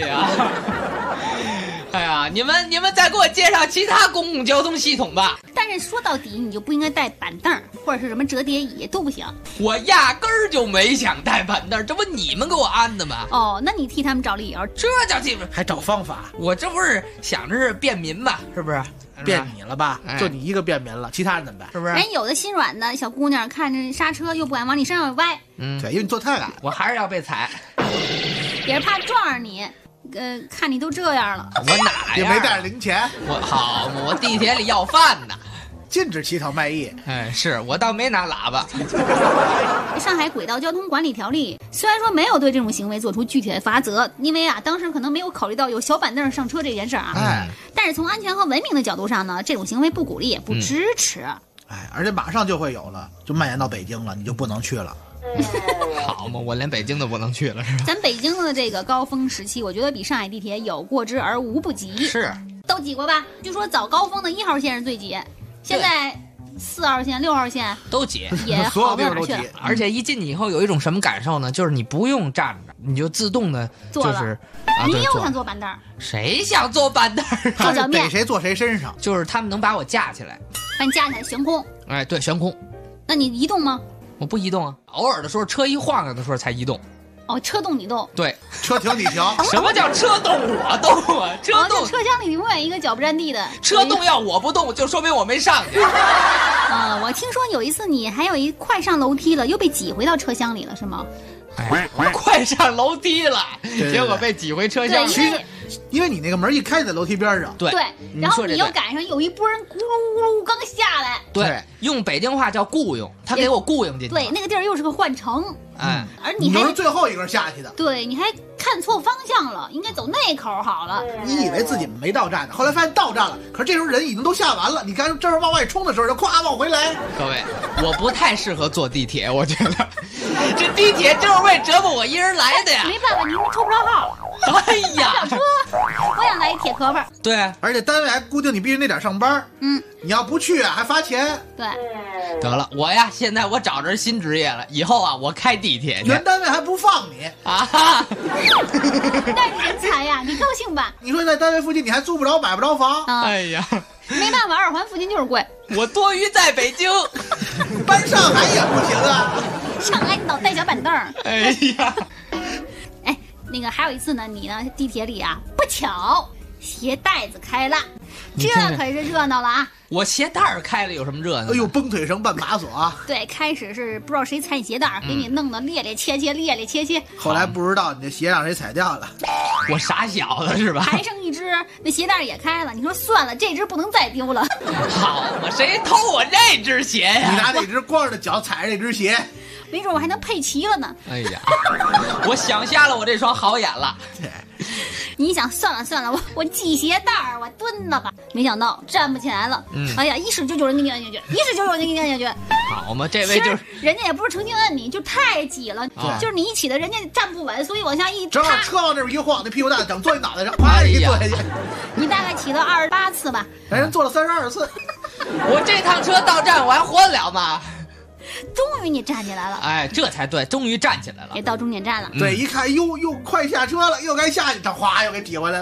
哎呀，你们再给我介绍其他公共交通系统吧。 但是说到底，你就不应该带板凳或者是什么折叠椅都不行。 我压根儿就没想带板凳，这不你们给我安的吗？ 哦，那你替他们找理由， 这叫基本还找方法。 我这不是想着是便民嘛，是不是？ 便你了吧？就你一个便民了，其他人怎么办？ 是不是？ 人有的心软的小姑娘看着刹车又不敢往你身上歪， 对，因为你坐太矮， 我还是要被踩， 也是怕撞上你。看你都这样了， 我哪也没带着零钱。 我地铁里要饭呢， 禁止乞讨卖艺。 是我倒没拿喇叭。 上海轨道交通管理条例虽然说没有对这种行为做出具体的罚则，因为当时可能没有考虑到有小板凳上车这件事啊。但是从安全和文明的角度上呢，这种行为不鼓励也不支持。 而且马上就会有了，就蔓延到北京了，你就不能去了。 好嘛，我连北京都不能去了，是吧？ 咱北京的这个高峰时期，我觉得比上海地铁有过之而无不及。 是， 都挤过吧？据说早高峰的1号线是最挤，现在4号线、6号线都挤， 也好不到哪去了。 而且一进去以后有一种什么感受呢？就是你不用站着，你就自动的就是。 你又想坐板凳？ 谁想坐板凳？ 做脚面逮谁坐谁身上， 就是他们能把我架起来， 把你架起来悬空。 对，悬空。 那你移动吗？ 我不移动啊，偶尔的时候车一晃悠的时候才移动。 车动你动， 对， 车停你停。 什么叫车动我动啊？车动， 车厢里永远一个脚不沾地的。 车动要我不动，就说明我没上去。 我听说有一次你还有快上楼梯了，又被挤回到车厢里了，是吗？ 快上楼梯了，结果被挤回车厢里。 因为你那个门一开在楼梯边上， 对，然后你又赶上有一波人咕噜咕噜刚下来， 对，用北京话叫雇佣，他给我雇佣进去。 对，那个地儿又是个换乘，而你是最后一个下去的， 对，你还看错方向了，应该走那口好了。 你以为自己没到站呢，后来发现到站了，可是这时候人已经都下完了，你刚这时候往外冲的时候，就咵往回来。 各位，我不太适合坐地铁，我觉得这地铁就是为折磨我一人来的呀。 没办法，你抽不着号。 哎呀， 车，我想来一铁壳子。 对， 而且单位还固定你必须那点上班。你要不去还罚钱。 对， 得了，我呀，现在我找着新职业了，以后啊，我开地铁去。 原单位还不放你啊！ 那你人才呀，你高兴吧？ 你说在单位附近你还租不着买不着房。 哎呀， 没办法，二环附近就是贵。 我多余在北京， 搬上海也不行啊。 上海脑袋小板凳。 哎呀。 那个还有一次呢，你呢地铁里啊不巧鞋带子开了，这可是热闹了啊！ 我鞋带儿开了有什么热闹？ 哎呦，崩腿绳绊把锁。 对，开始是不知道谁踩你鞋带儿，给你弄得趔趔趄趄，趔趔趄趄。 后来不知道你的鞋让谁踩掉了， 我傻小子是吧？ 还剩一只，那鞋带儿也开了。你说算了，这只不能再丢了。 好嘛，谁偷我这只鞋呀？ 你拿那只光着脚踩着那只鞋。 没准我还能配齐了呢。 哎呀，我想瞎了我这双好眼了。 你想算了，我系鞋带儿，我蹲了吧。没想到站不起来了。哎呀，一使就有人给你摁下去，一使就有人给你摁下去。 好嘛，这位就是人家也不是诚心摁你，就太挤了，就是你一起的人家站不稳，所以往下一正好车往那边一晃，那屁股蛋整坐你脑袋上，啪一坐下去。 你大概骑了28次吧？ 人坐了32次。 我这趟车到站我还活得了吗？ 终于你站起来了， 哎，这才对，终于站起来了， 也到终点站了。 对，一看又快下车了，又该下去，这哗又给挤回来了。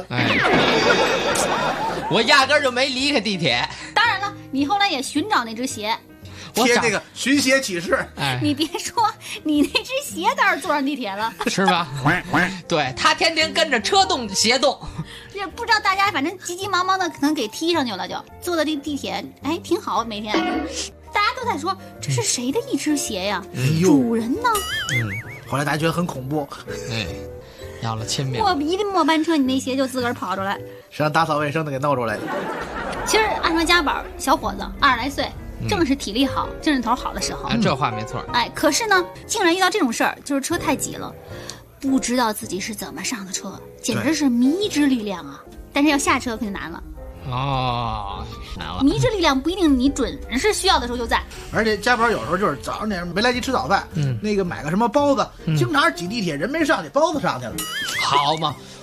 我压根儿就没离开地铁。 当然了，你后来也寻找那只鞋， 贴那个寻鞋启事。 你别说，你那只鞋倒是坐上地铁了， 是吧？对，他天天跟着车动鞋动。 也不知道大家反正急急忙忙的，可能给踢上去了，就坐的这地铁，哎，挺好，每天。大家都在说这是谁的一只鞋呀？主人呢？ 后来大家觉得很恐怖， 要了亲命。 我一末班车，你那鞋就自个儿跑出来， 是让打扫卫生的给弄出来的。 其实按说家宝小伙子20来岁，正是体力好、精神头好的时候。 这话没错。 哎，可是呢，竟然遇到这种事儿，就是车太挤了，不知道自己是怎么上的车，简直是迷之力量啊！但是要下车可就难了。难了。迷之力量不一定你准是需要的时候就在， 而且家宝有时候就是早上点没来及吃早饭，那个买个什么包子，经常挤地铁人没上去，包子上去了。 好嘛，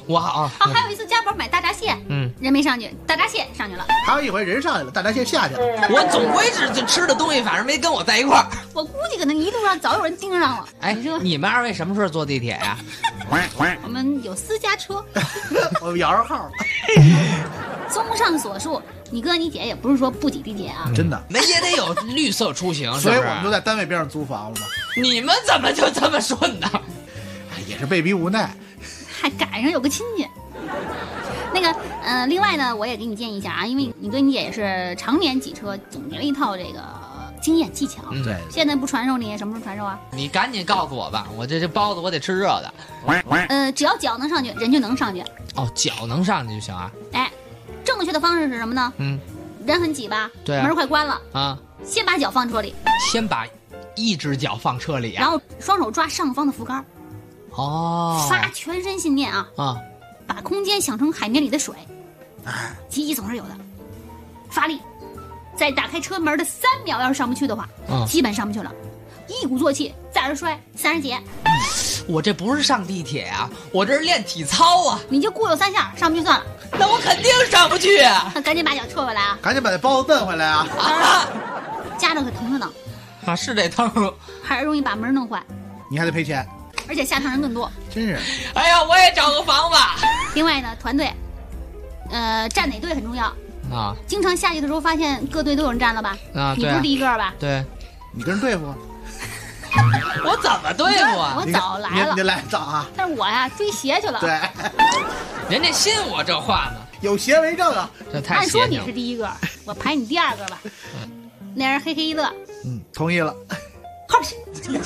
我好。 还有一次加班买大闸蟹，人没上去，大闸蟹上去了。 还有一回人上去了，大闸蟹下去了。 我总归是吃的东西，反正没跟我在一块儿。 我估计可能一路上早有人盯上了。 哎，你们二位什么时候坐地铁呀？ 我们有私家车， 我们摇着号。 综上所述，你哥你姐也不是说不挤地铁啊， 真的， 那也得有绿色出行， 所以我们都在单位边上租房了嘛。 你们怎么就这么顺呢？ 也是被逼无奈， 还赶上有个亲戚。那个，另外呢，我也给你建议一下啊，因为你哥你姐也是常年挤车，总结了一套这个经验技巧。 对， 现在不传授你，什么时候传授啊？ 你赶紧告诉我吧，我这包子我得吃热的。 只要脚能上去，人就能上去。 哦，脚能上去就行啊。 哎，正确的方式是什么呢？人很挤吧？ 对啊， 门快关了啊， 先把脚放车里， 先把一只脚放车里啊， 然后双手抓上方的扶杆。 哦， 发全身信念啊！把空间想成海绵里的水，奇迹总是有的。发力，在打开车门的3秒，要是上不去的话，基本上不去了。一鼓作气，再而衰，30节。 我这不是上地铁啊，我这是练体操啊！ 你就固有3下，上不去算了。 那我肯定上不去啊！ 那赶紧把脚撤回来啊！ 赶紧把那包子蹬回来啊！ 夹着可疼着呢。 啊，是得疼， 还是容易把门弄坏。 你还得赔钱。 而且下趟人更多， 真是。 哎呀，我也找个房吧。 另外呢，团队，站哪队很重要啊。经常下去的时候发现各队都有人站了吧？ 啊， 你不是第一个吧？ 对， 你跟人对付。 我怎么对付啊？ 我早来了， 你来早啊。 但是我呀追鞋去了。 对， 人家信我这话呢， 有鞋为证啊。 这太按说你是第一个，我排你第2个吧。那人嘿嘿一乐， 同意了。 好去。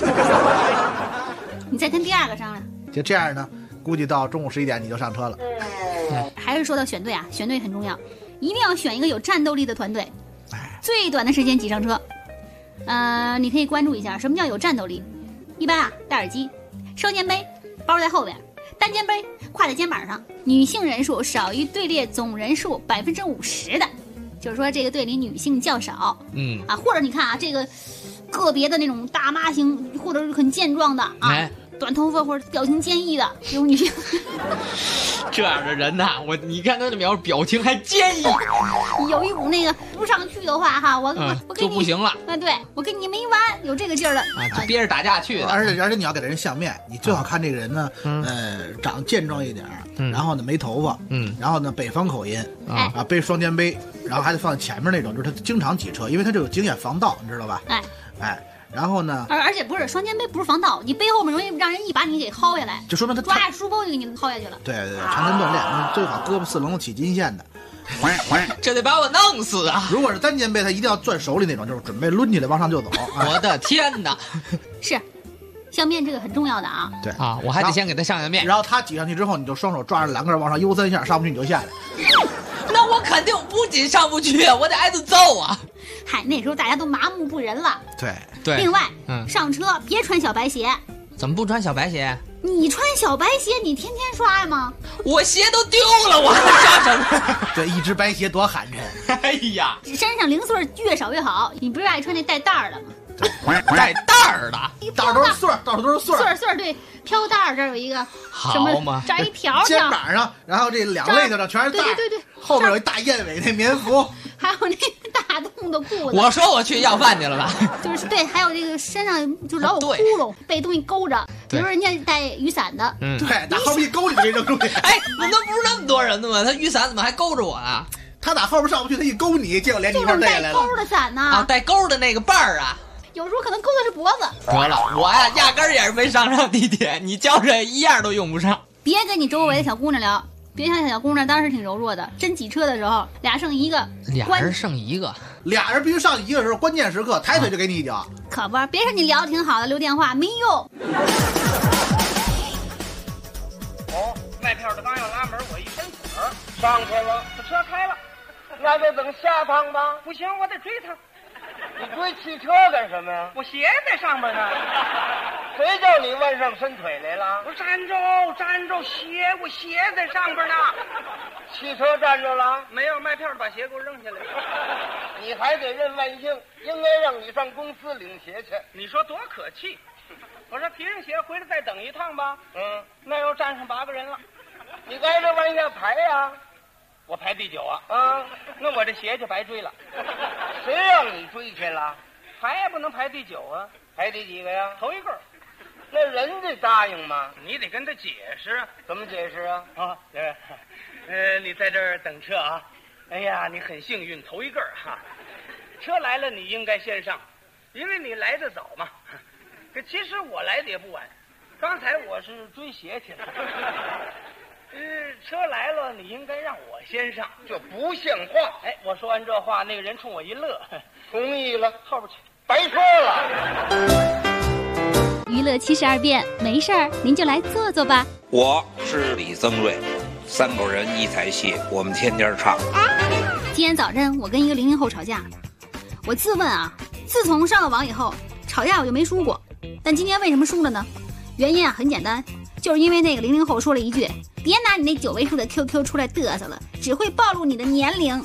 你再跟第2个商量。 就这样呢，估计到中午11点你就上车了。 还是说到选队啊，选队很重要，一定要选一个有战斗力的团队，最短的时间挤上车。你可以关注一下什么叫有战斗力。一般啊，戴耳机，双肩背，包在后边，单肩背挎在肩膀上，女性人数少于队列总人数50%的，就是说这个队里女性较少。或者你看啊，这个个别的那种大妈型，或者是很健壮的啊，短头发或者表情坚毅的这种女性。 这样的人呐，你看他的表情还坚毅， 有一股那个不上去的话哈，我就不行了。 对，我跟你没完，有这个劲儿的啊，就憋着打架去的。 而且你要给人相面，你最好看这个人呢，长健壮一点，然后呢没头发，然后呢北方口音啊，背双肩背，然后还得放在前面那种，就是他经常挤车，因为他这有经验防盗，你知道吧？然后呢？ 而且不是双肩背，不是防盗，你背后面容易让人一把你给薅下来， 就说明他抓书包就给你薅下去了。 对，常年锻炼，最好胳膊4棱子起筋线的。 这得把我弄死啊！ 如果是单肩背，他一定要攥手里那种，就是准备抡起来往上就走。 我的天哪！ 是，相面这个很重要的啊。 对啊，我还得先给他上下面， 然后他挤上去之后，你就双手抓着栏杆往上悠3下，上不去你就下来。 那我肯定不仅上不去，我得挨顿揍啊！ 嗨，那时候大家都麻木不仁了。 对。 另外，上车别穿小白鞋。 怎么不穿小白鞋？ 你穿小白鞋，你天天刷吗？ 我鞋都丢了，我还刷什么？ 对，一只白鞋多寒碜。 哎呀， 身上零碎越少越好。你不是爱穿那带带儿的吗？ 带带儿的， 到处都是穗儿，到处都是穗儿。 穗儿，对，飘带儿这儿有一个什么？这一条肩膀上，然后这2肋头上全是带儿。 对， 后面有一大燕尾那棉服， 还有那大洞的裤子。 我说我去要饭去了吧？ 就是对，还有这个身上就老有窟窿，被东西勾着。比如人家带雨伞的， 对，打后面一勾你就给扔出去。 哎，那不是那么多人的吗？他雨伞怎么还勾着我呢？ 他打后边上不去，他一勾你，结果连你一块带下来了。 带钩的伞呢？ 啊，带钩的那个把儿啊。 有时候可能勾的是脖子。 得了，我呀压根儿也是没上地铁，你教这一样都用不上。 别跟你周围的小姑娘聊，别像小姑娘当时挺柔弱的，真挤车的时候俩剩一个， 俩人剩一个， 俩人必须上一个时候，关键时刻抬腿就给你一脚。 可不，别说你聊得挺好的，留电话没用。 卖票的刚要拉门，我一伸腿上去了，这车开了，那得等下趟吧？不行，我得追他。你追汽车干什么呀？我鞋在上边呢。谁叫你往上伸腿来了？我站住，我鞋在上边呢。汽车站住了？没有，卖票的把鞋给我扔下来了。你还得认万幸，应该让你上公司领鞋去。你说多可气！我说提上鞋回来再等一趟吧。那又站上8个人了。 你该这往下排呀。我排第9啊。啊，那我这鞋就白追了。谁让你追去了？排也不能排第9啊。排第几个呀？头一个。那人得答应吗？你得跟他解释。怎么解释啊？啊，你在这儿等车啊。哎呀，你很幸运，头一个哈。车来了，你应该先上，因为你来得早嘛。可其实我来的也不晚，刚才我是追鞋去了。车来了，你应该让我先上，这不像话。哎，我说完这话，那个人冲我一乐，同意了，后边去，白说了。 娱乐72变，没事儿您就来坐坐吧。 我是李增瑞，3口人一台戏，我们天天唱。 今天早晨我跟一个00后吵架，我自问啊，自从上了网以后，吵架我就没输过。但今天为什么输了呢？原因啊很简单，就是因为那个00后说了一句：“别拿你那9位数的 QQ 出来嘚瑟了，只会暴露你的年龄。”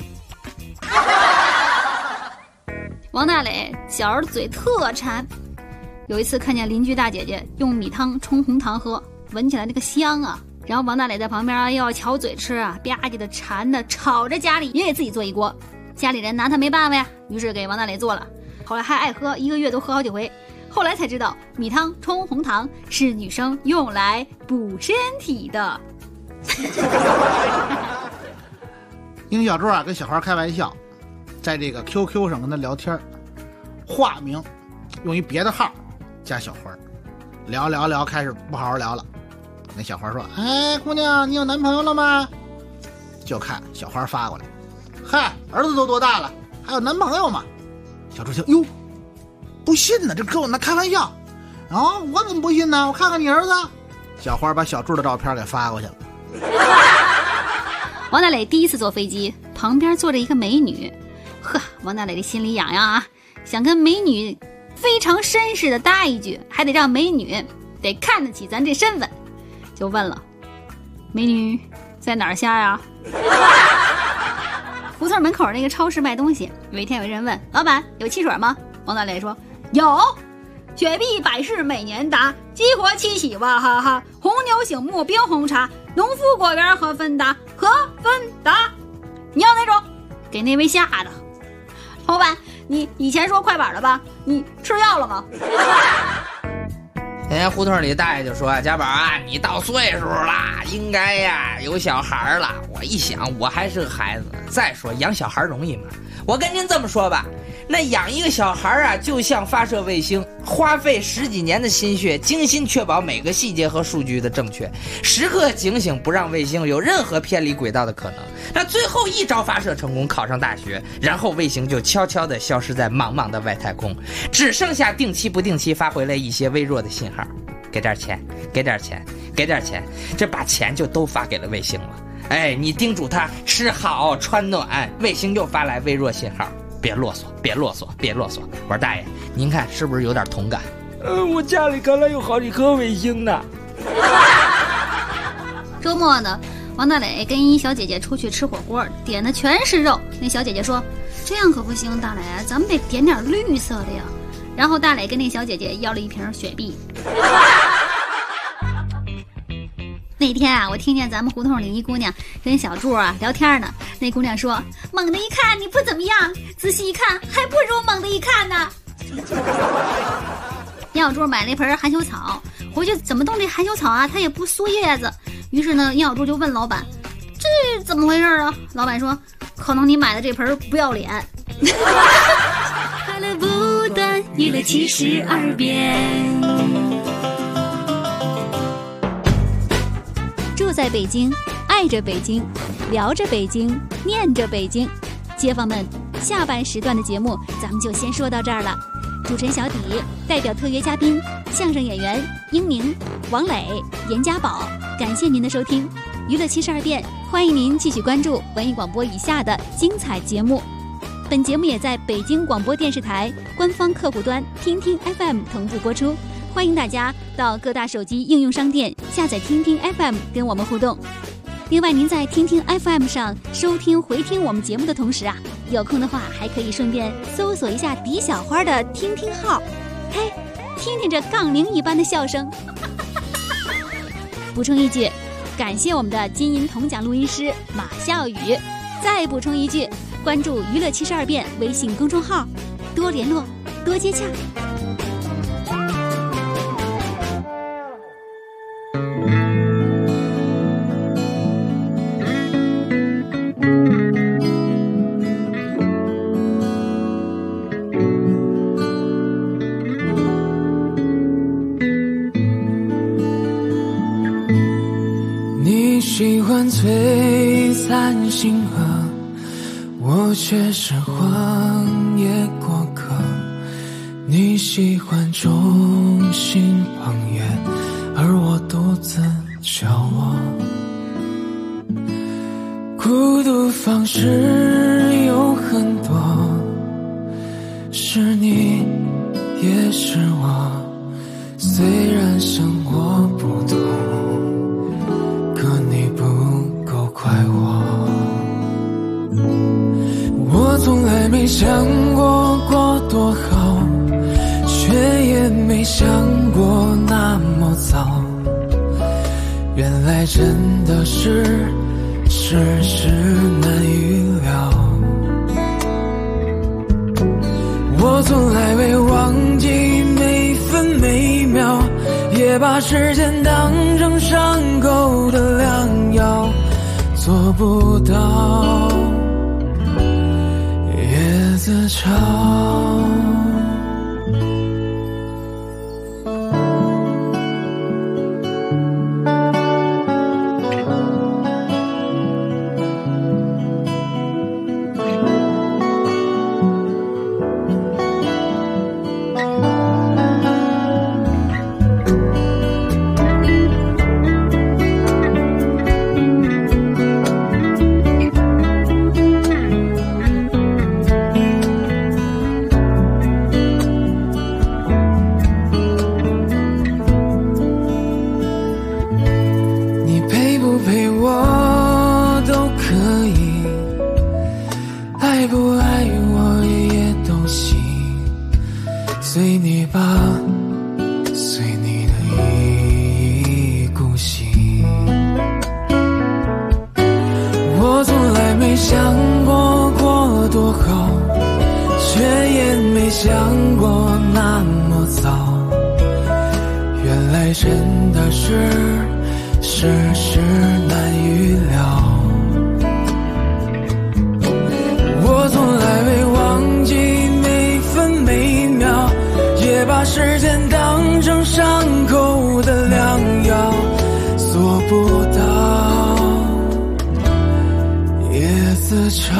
王大磊小儿嘴特馋，有一次看见邻居大姐姐用米汤冲红糖喝，闻起来那个香啊。然后王大磊在旁边啊，又要撬嘴吃啊，吧唧的馋的，吵着家里也给自己做一锅。家里人拿他没办法呀，于是给王大磊做了。后来还爱喝，1个月都喝好几回。后来才知道，米汤冲红糖是女生用来补身体的。 英小柱啊，跟小孩开玩笑，在这个 QQ 上跟他聊天，化名用一别的号加小花，聊开始不好好聊了。那小花说：“哎，姑娘，你有男朋友了吗？”就看小花发过来：“嗨，儿子都多大了，还有男朋友吗？”小柱就哟，不信呢，这跟我那开玩笑。啊，我怎么不信呢？我看看你儿子。小花把小柱的照片给发过去了。 王大磊第一次坐飞机，旁边坐着一个美女，呵，王大磊的心里痒痒啊，想跟美女非常绅士的搭一句，还得让美女得看得起咱这身份，就问了：“美女在哪儿下呀？”胡同门口那个超市卖东西，有一天有人问老板有汽水吗？王大磊说有，雪碧百事每年达，激活七喜娃哈哈，红牛醒目冰红茶，农夫果园和芬达，你要哪种？给那位下的。老板，你以前说快板了吧？你吃药了吗？ 人家胡同里大爷就说：“家宝啊，你到岁数了，应该呀有小孩了。”我一想，我还是个孩子。再说养小孩容易吗？我跟您这么说吧，那养一个小孩啊，就像发射卫星，花费10几年的心血，精心确保每个细节和数据的正确，时刻警醒不让卫星有任何偏离轨道的可能。那最后一招发射成功，考上大学，然后卫星就悄悄地消失在茫茫的外太空，只剩下定期不定期发回来一些微弱的信号。给点钱，给点钱，给点钱，这把钱就都发给了卫星了。哎，你叮嘱他吃好穿暖，卫星又发来微弱信号。别啰嗦，别啰嗦，别啰嗦。我说大爷，您看是不是有点同感？ 我家里看来有好几颗卫星呢。 周末呢，王大磊跟一小姐姐出去吃火锅，点的全是肉。那小姐姐说：“这样可不行，大磊，咱们得点点绿色的呀。”然后大磊跟那小姐姐要了一瓶雪碧。那天啊，我听见咱们胡同里一姑娘跟小柱啊聊天呢。那姑娘说：“猛的一看你不怎么样，仔细一看还不如猛的一看呢。”杨小柱买了一盆含羞草，回去怎么动这含羞草啊，它也不缩叶子。于是呢，杨小柱就问老板：“这怎么回事啊？”老板说：“可能你买的这盆不要脸。” 快乐不断，娱乐72变。 住在北京，爱着北京，聊着北京，念着北京。街坊们，下半时段的节目咱们就先说到这儿了。主持人小底代表特约嘉宾相声演员英明、王磊、严家宝，感谢您的收听。娱乐72变，欢迎您继续关注文艺广播以下的精彩节目。本节目也在北京广播电视台官方客户端听听 FM 同步播出，欢迎大家到各大手机应用商店下载听听 FM 跟我们互动。另外，您在听听 FM 上收听回听我们节目的同时啊，有空的话还可以顺便搜索一下李小花的听听号，嘿，听听这杠铃一般的笑声。补充一句， 感谢我们的金银铜奖录音师马笑宇。再补充一句，关注娱乐72变微信公众号，多联络，多接洽。 你喜欢璀璨星河，我却是荒野过客。你喜欢众星捧月，而我独自眺望。孤独方式有很多，是你也是我，虽然生活不同，可你不够快活。我从来没想过过多好，却也没想过那么糟。原来真的是世事难预料。我从来未忘记每分每秒，也把时间当成伤口的良药，做不到也自嘲。随你吧，随你的一意孤行。我从来没想过过多好，却也没想过那么糟。原来真的是世事难预料。我从来未忘记每分每秒，也把时间当成伤口的良药，做不到也自嘲。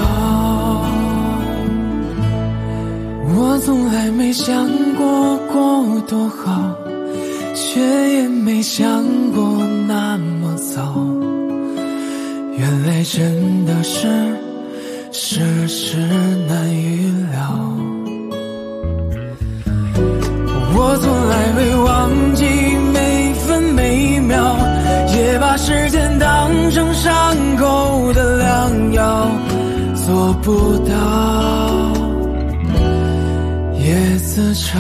我从来没想过过多好，却也没想过那么糟。原来真的是世事难预料。我从来未忘记每分每秒，也把时间当成伤口的良药，做不到也自嘲。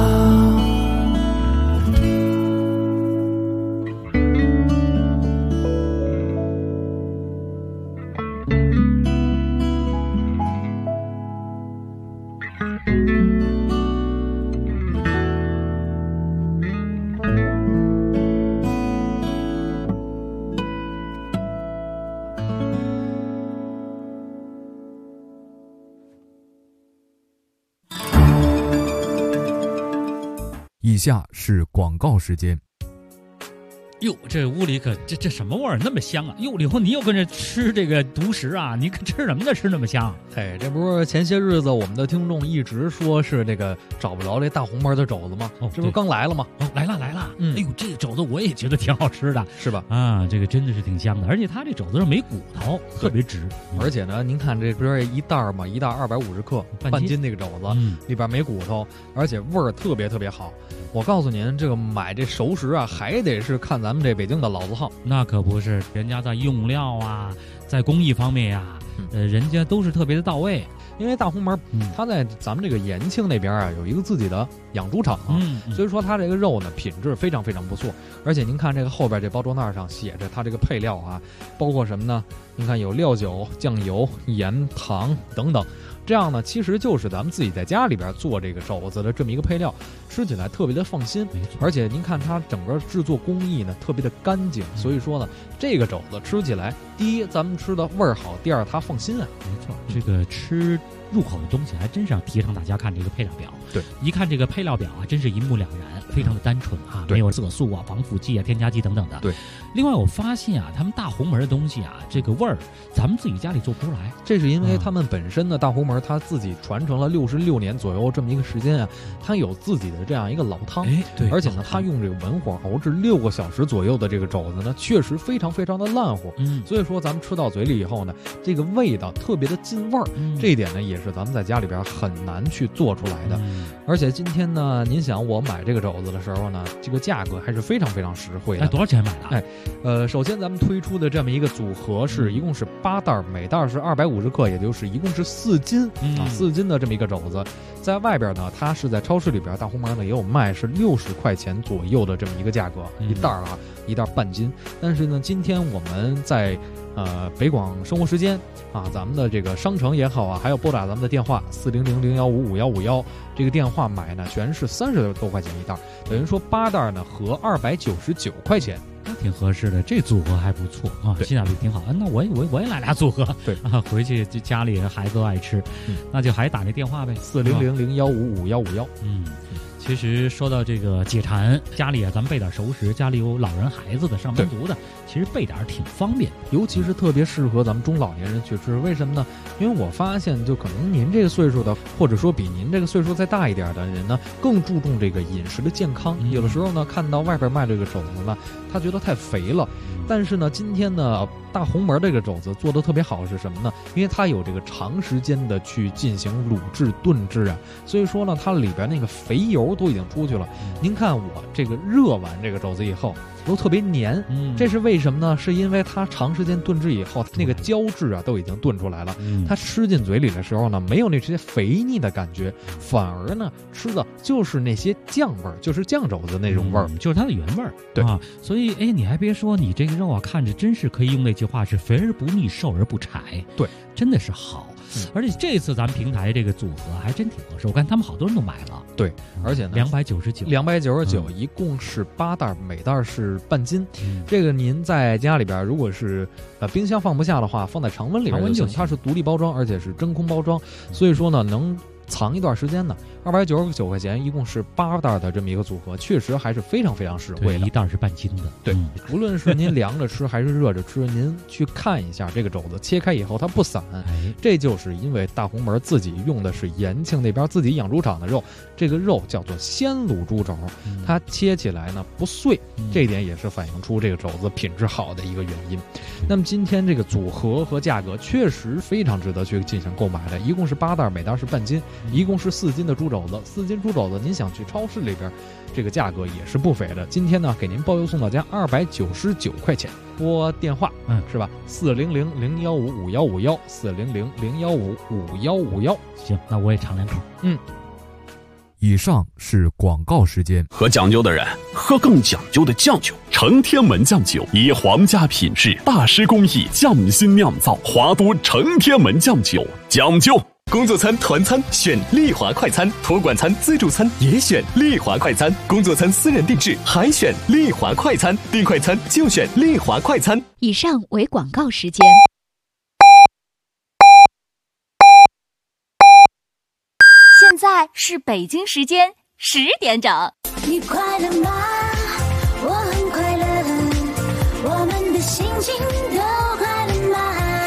以下是广告时间。 哟，这屋里可这什么味儿那么香啊！哟，李红，你又跟着吃这个独食啊？你可吃什么呢？吃那么香？ 嘿，这不是前些日子我们的听众一直说是这个找不着这大红牌的肘子吗？哦，这不是刚来了吗？ 哦，来了。哎呦，这肘子我也觉得挺好吃的， 是吧？ 啊，这个真的是挺香的，而且它这肘子上没骨头，特别直。 而且呢，您看这不是一袋嘛，一袋250克，半斤那个肘子，里边没骨头，而且味儿特别特别好。我告诉您，这个买这熟食啊，还得是看咱们这北京的老字号。 那可不是，人家在用料啊，在工艺方面呀，人家都是特别的到位。 因为大红门它在咱们这个延庆那边啊有一个自己的养猪场，所以说它这个肉呢品质非常非常不错。而且您看这个后边这包装袋上写着它这个配料啊，包括什么呢？您看有料酒、酱油、盐、糖等等。这样呢，其实就是咱们自己在家里边做这个肘子的这么一个配料，吃起来特别的放心。而且您看它整个制作工艺呢特别的干净，所以说呢，这个肘子吃起来，第一咱们吃的味儿好，第二它放心啊。 没错，这个吃入口的东西还真是要提倡大家看这个配料表。 对， 一看这个配料表啊，真是一目了然，非常的单纯啊，没有色素啊、防腐剂啊、添加剂等等的。 对。 另外，我发现啊，他们大红门的东西啊，这个味儿咱们自己家里做不出来。 这是因为他们本身的大红门，他自己传承了66年左右这么一个时间啊，他有自己的这样一个老汤。 对， 而且呢，他用这个文火熬制6个小时左右的这个肘子呢，确实非常非常的烂乎。所以说咱们吃到嘴里以后呢，这个味道特别的进味儿。这一点呢，也是咱们在家里边很难去做出来的。而且今天呢，您想我买这个肘子的时候呢，这个价格还是非常非常实惠的。 多少钱买的？ 首先咱们推出的这么一个组合是一共是8袋，每袋是250克，也就是一共是4斤4斤的这么一个肘子。在外边呢，它是在超市里边，大红门呢也有卖，是60块钱左右的这么一个价格，一袋啊，一袋半斤。但是呢，今天我们在北广生活时间啊，咱们的这个商城也好啊，还有拨打咱们的电话400-015-5151，这个电话买呢全是30多块钱一袋，等于说8袋呢合299块钱。 那挺合适的，这组合还不错啊，性价比挺好。那我也来俩组合， 对啊，回去就家里孩子都爱吃，那就还打那电话呗 ，400-015-5151。 其实说到这个解馋，家里啊，咱们备点熟食，家里有老人孩子的、上班族的，其实备点挺方便， 尤其是特别适合咱们中老年人去吃。为什么呢？因为我发现，就可能您这个岁数的，或者说比您这个岁数再大一点的人呢，更注重这个饮食的健康。有的时候呢，看到外边卖这个肘子呢，他觉得太肥了。但是呢，今天呢，大红门这个肘子做的特别好是什么呢？因为它有这个长时间的去进行卤制炖制啊，所以说呢，它里边那个肥油都已经出去了。您看我这个热完这个肘子以后都特别黏，这是为什么呢？是因为它长时间炖制以后，那个胶质啊都已经炖出来了，它吃进嘴里的时候呢，没有那些肥腻的感觉，反而呢吃的就是那些酱味儿，就是酱肘子那种味儿， 就是它的原味儿。 对啊，所以你还别说，你这个肉啊，看着真是可以用那句话是肥而不腻，瘦而不柴。 对， 真的是好。而且这次咱们平台这个组合还真挺合适，我看他们好多人都买了。 对，而且呢 299， 一共是8袋，每袋是半斤。这个您在家里边，如果是冰箱放不下的话，放在常温里边就行。它是独立包装，而且是真空包装，所以说呢能藏一段时间呢。299块钱，一共是8袋的这么一个组合，确实还是非常非常实惠的。 一袋是半斤的。 对，无论是您凉着吃还是热着吃，您去看一下这个肘子，切开以后它不散，这就是因为大红门自己用的是延庆那边自己养猪场的肉，这个肉叫做鲜卤猪肘，它切起来呢不碎，这一点也是反映出这个肘子品质好的一个原因。那么今天这个组合和价格确实非常值得去进行购买的，一共是8袋，每袋是半斤，一共是4斤的猪肘子，4斤猪肘子您想去超市里边，这个价格也是不菲的。今天呢给您包邮送到家299块钱，拨电话是吧？400-015-5151，400-015-5151。 行，那我也尝两口。 以上是广告时间。 喝讲究的人喝更讲究的酱酒，承天门酱酒以皇家品质、大师工艺匠心酿造，华都承天门酱酒讲究。工作餐、团餐选丽华快餐，托管餐、自助餐也选丽华快餐，工作餐私人定制还选丽华快餐，订快餐就选丽华快餐。 以上为广告时间。 现在是北京时间10点整。 你快乐吗？我很快乐，我们的心情都快乐吗？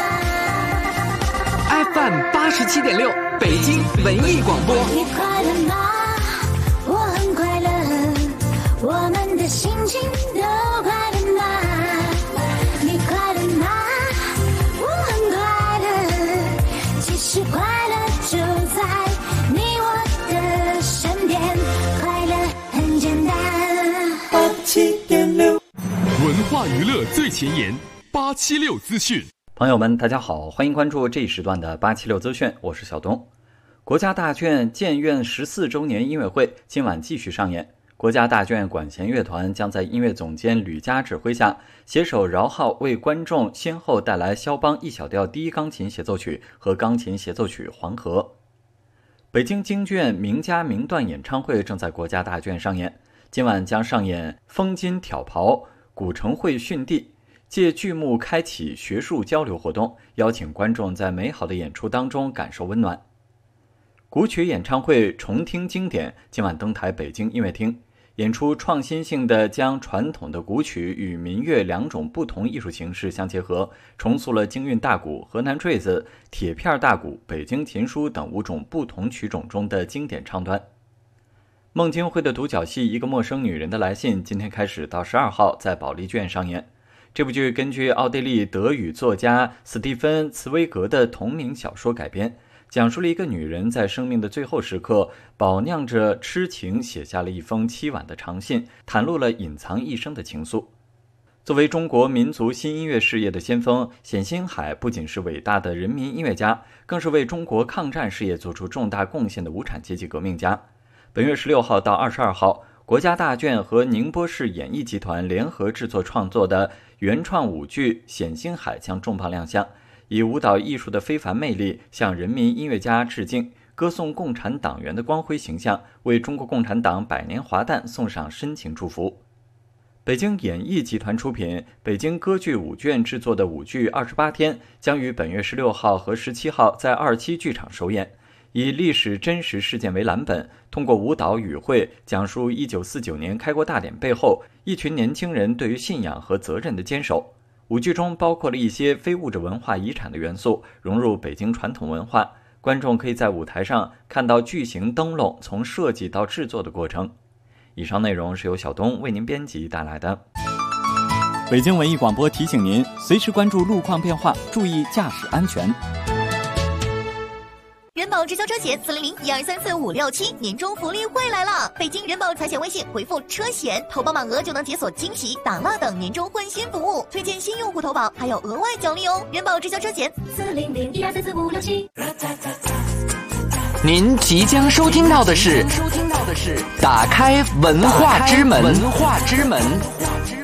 FM 87.6，北京文艺广播。 你快乐吗？我很快乐，我们的心情都快乐吗？你快乐吗？我很快乐，其实快乐就在你我的身边，快乐很简单。 87.6，文化娱乐最前沿，876资讯。 朋友们，大家好，欢迎关注这一时段的876资讯，我是小东。国家大剧建院14周年音乐会今晚继续上演。国家大剧管弦乐团将在音乐总监吕嘉指挥下，携手饶浩为观众先后带来肖邦 E 小调第一钢琴协奏曲和钢琴协奏曲《黄河》。北京京剧院名家名段演唱会正在国家大剧院上演，今晚将上演风金挑袍、古城会训地，借剧目开启学术交流活动，邀请观众在美好的演出当中感受温暖。古曲演唱会重听经典今晚登台北京音乐厅，演出创新性的将传统的古曲与民乐两种不同艺术形式相结合，重塑了京韵大鼓、河南坠子、铁片大鼓、北京琴书等5种不同曲种中的经典唱段。孟京辉的独角戏《一个陌生女人的来信》今天开始到12号在保利剧院上演。这部剧根据奥地利德语作家斯蒂芬·茨威格的同名小说改编，讲述了一个女人在生命的最后时刻，饱酿着痴情，写下了一封凄婉的长信，袒露了隐藏一生的情愫。作为中国民族新音乐事业的先锋，冼星海不仅是伟大的人民音乐家，更是为中国抗战事业做出重大贡献的无产阶级革命家。本月16号到22号，国家大剧院和宁波市演艺集团联合制作创作的原创舞剧《冼星海》将重磅亮相，以舞蹈艺术的非凡魅力向人民音乐家致敬，歌颂共产党员的光辉形象，为中国共产党100年华诞送上深情祝福。北京演艺集团出品，北京歌剧舞剧院制作的舞剧《28天》将于本月16号和17号在27剧场首演，以历史真实事件为蓝本，通过舞蹈语汇讲述1949年开国大典背后一群年轻人对于信仰和责任的坚守。舞剧中包括了一些非物质文化遗产的元素，融入北京传统文化，观众可以在舞台上看到巨型灯笼从设计到制作的过程。以上内容是由小东为您编辑带来的。 北京文艺广播提醒您，随时关注路况变化，注意驾驶安全。 人保直销车险400-1234567年终福利会来了！北京人保财险微信回复车险，投保满额就能解锁惊喜、打蜡等年终换新服务，推荐新用户投保还有额外奖励哦！人保直销车险400-1234567。 您即将收听到的是打开文化之门。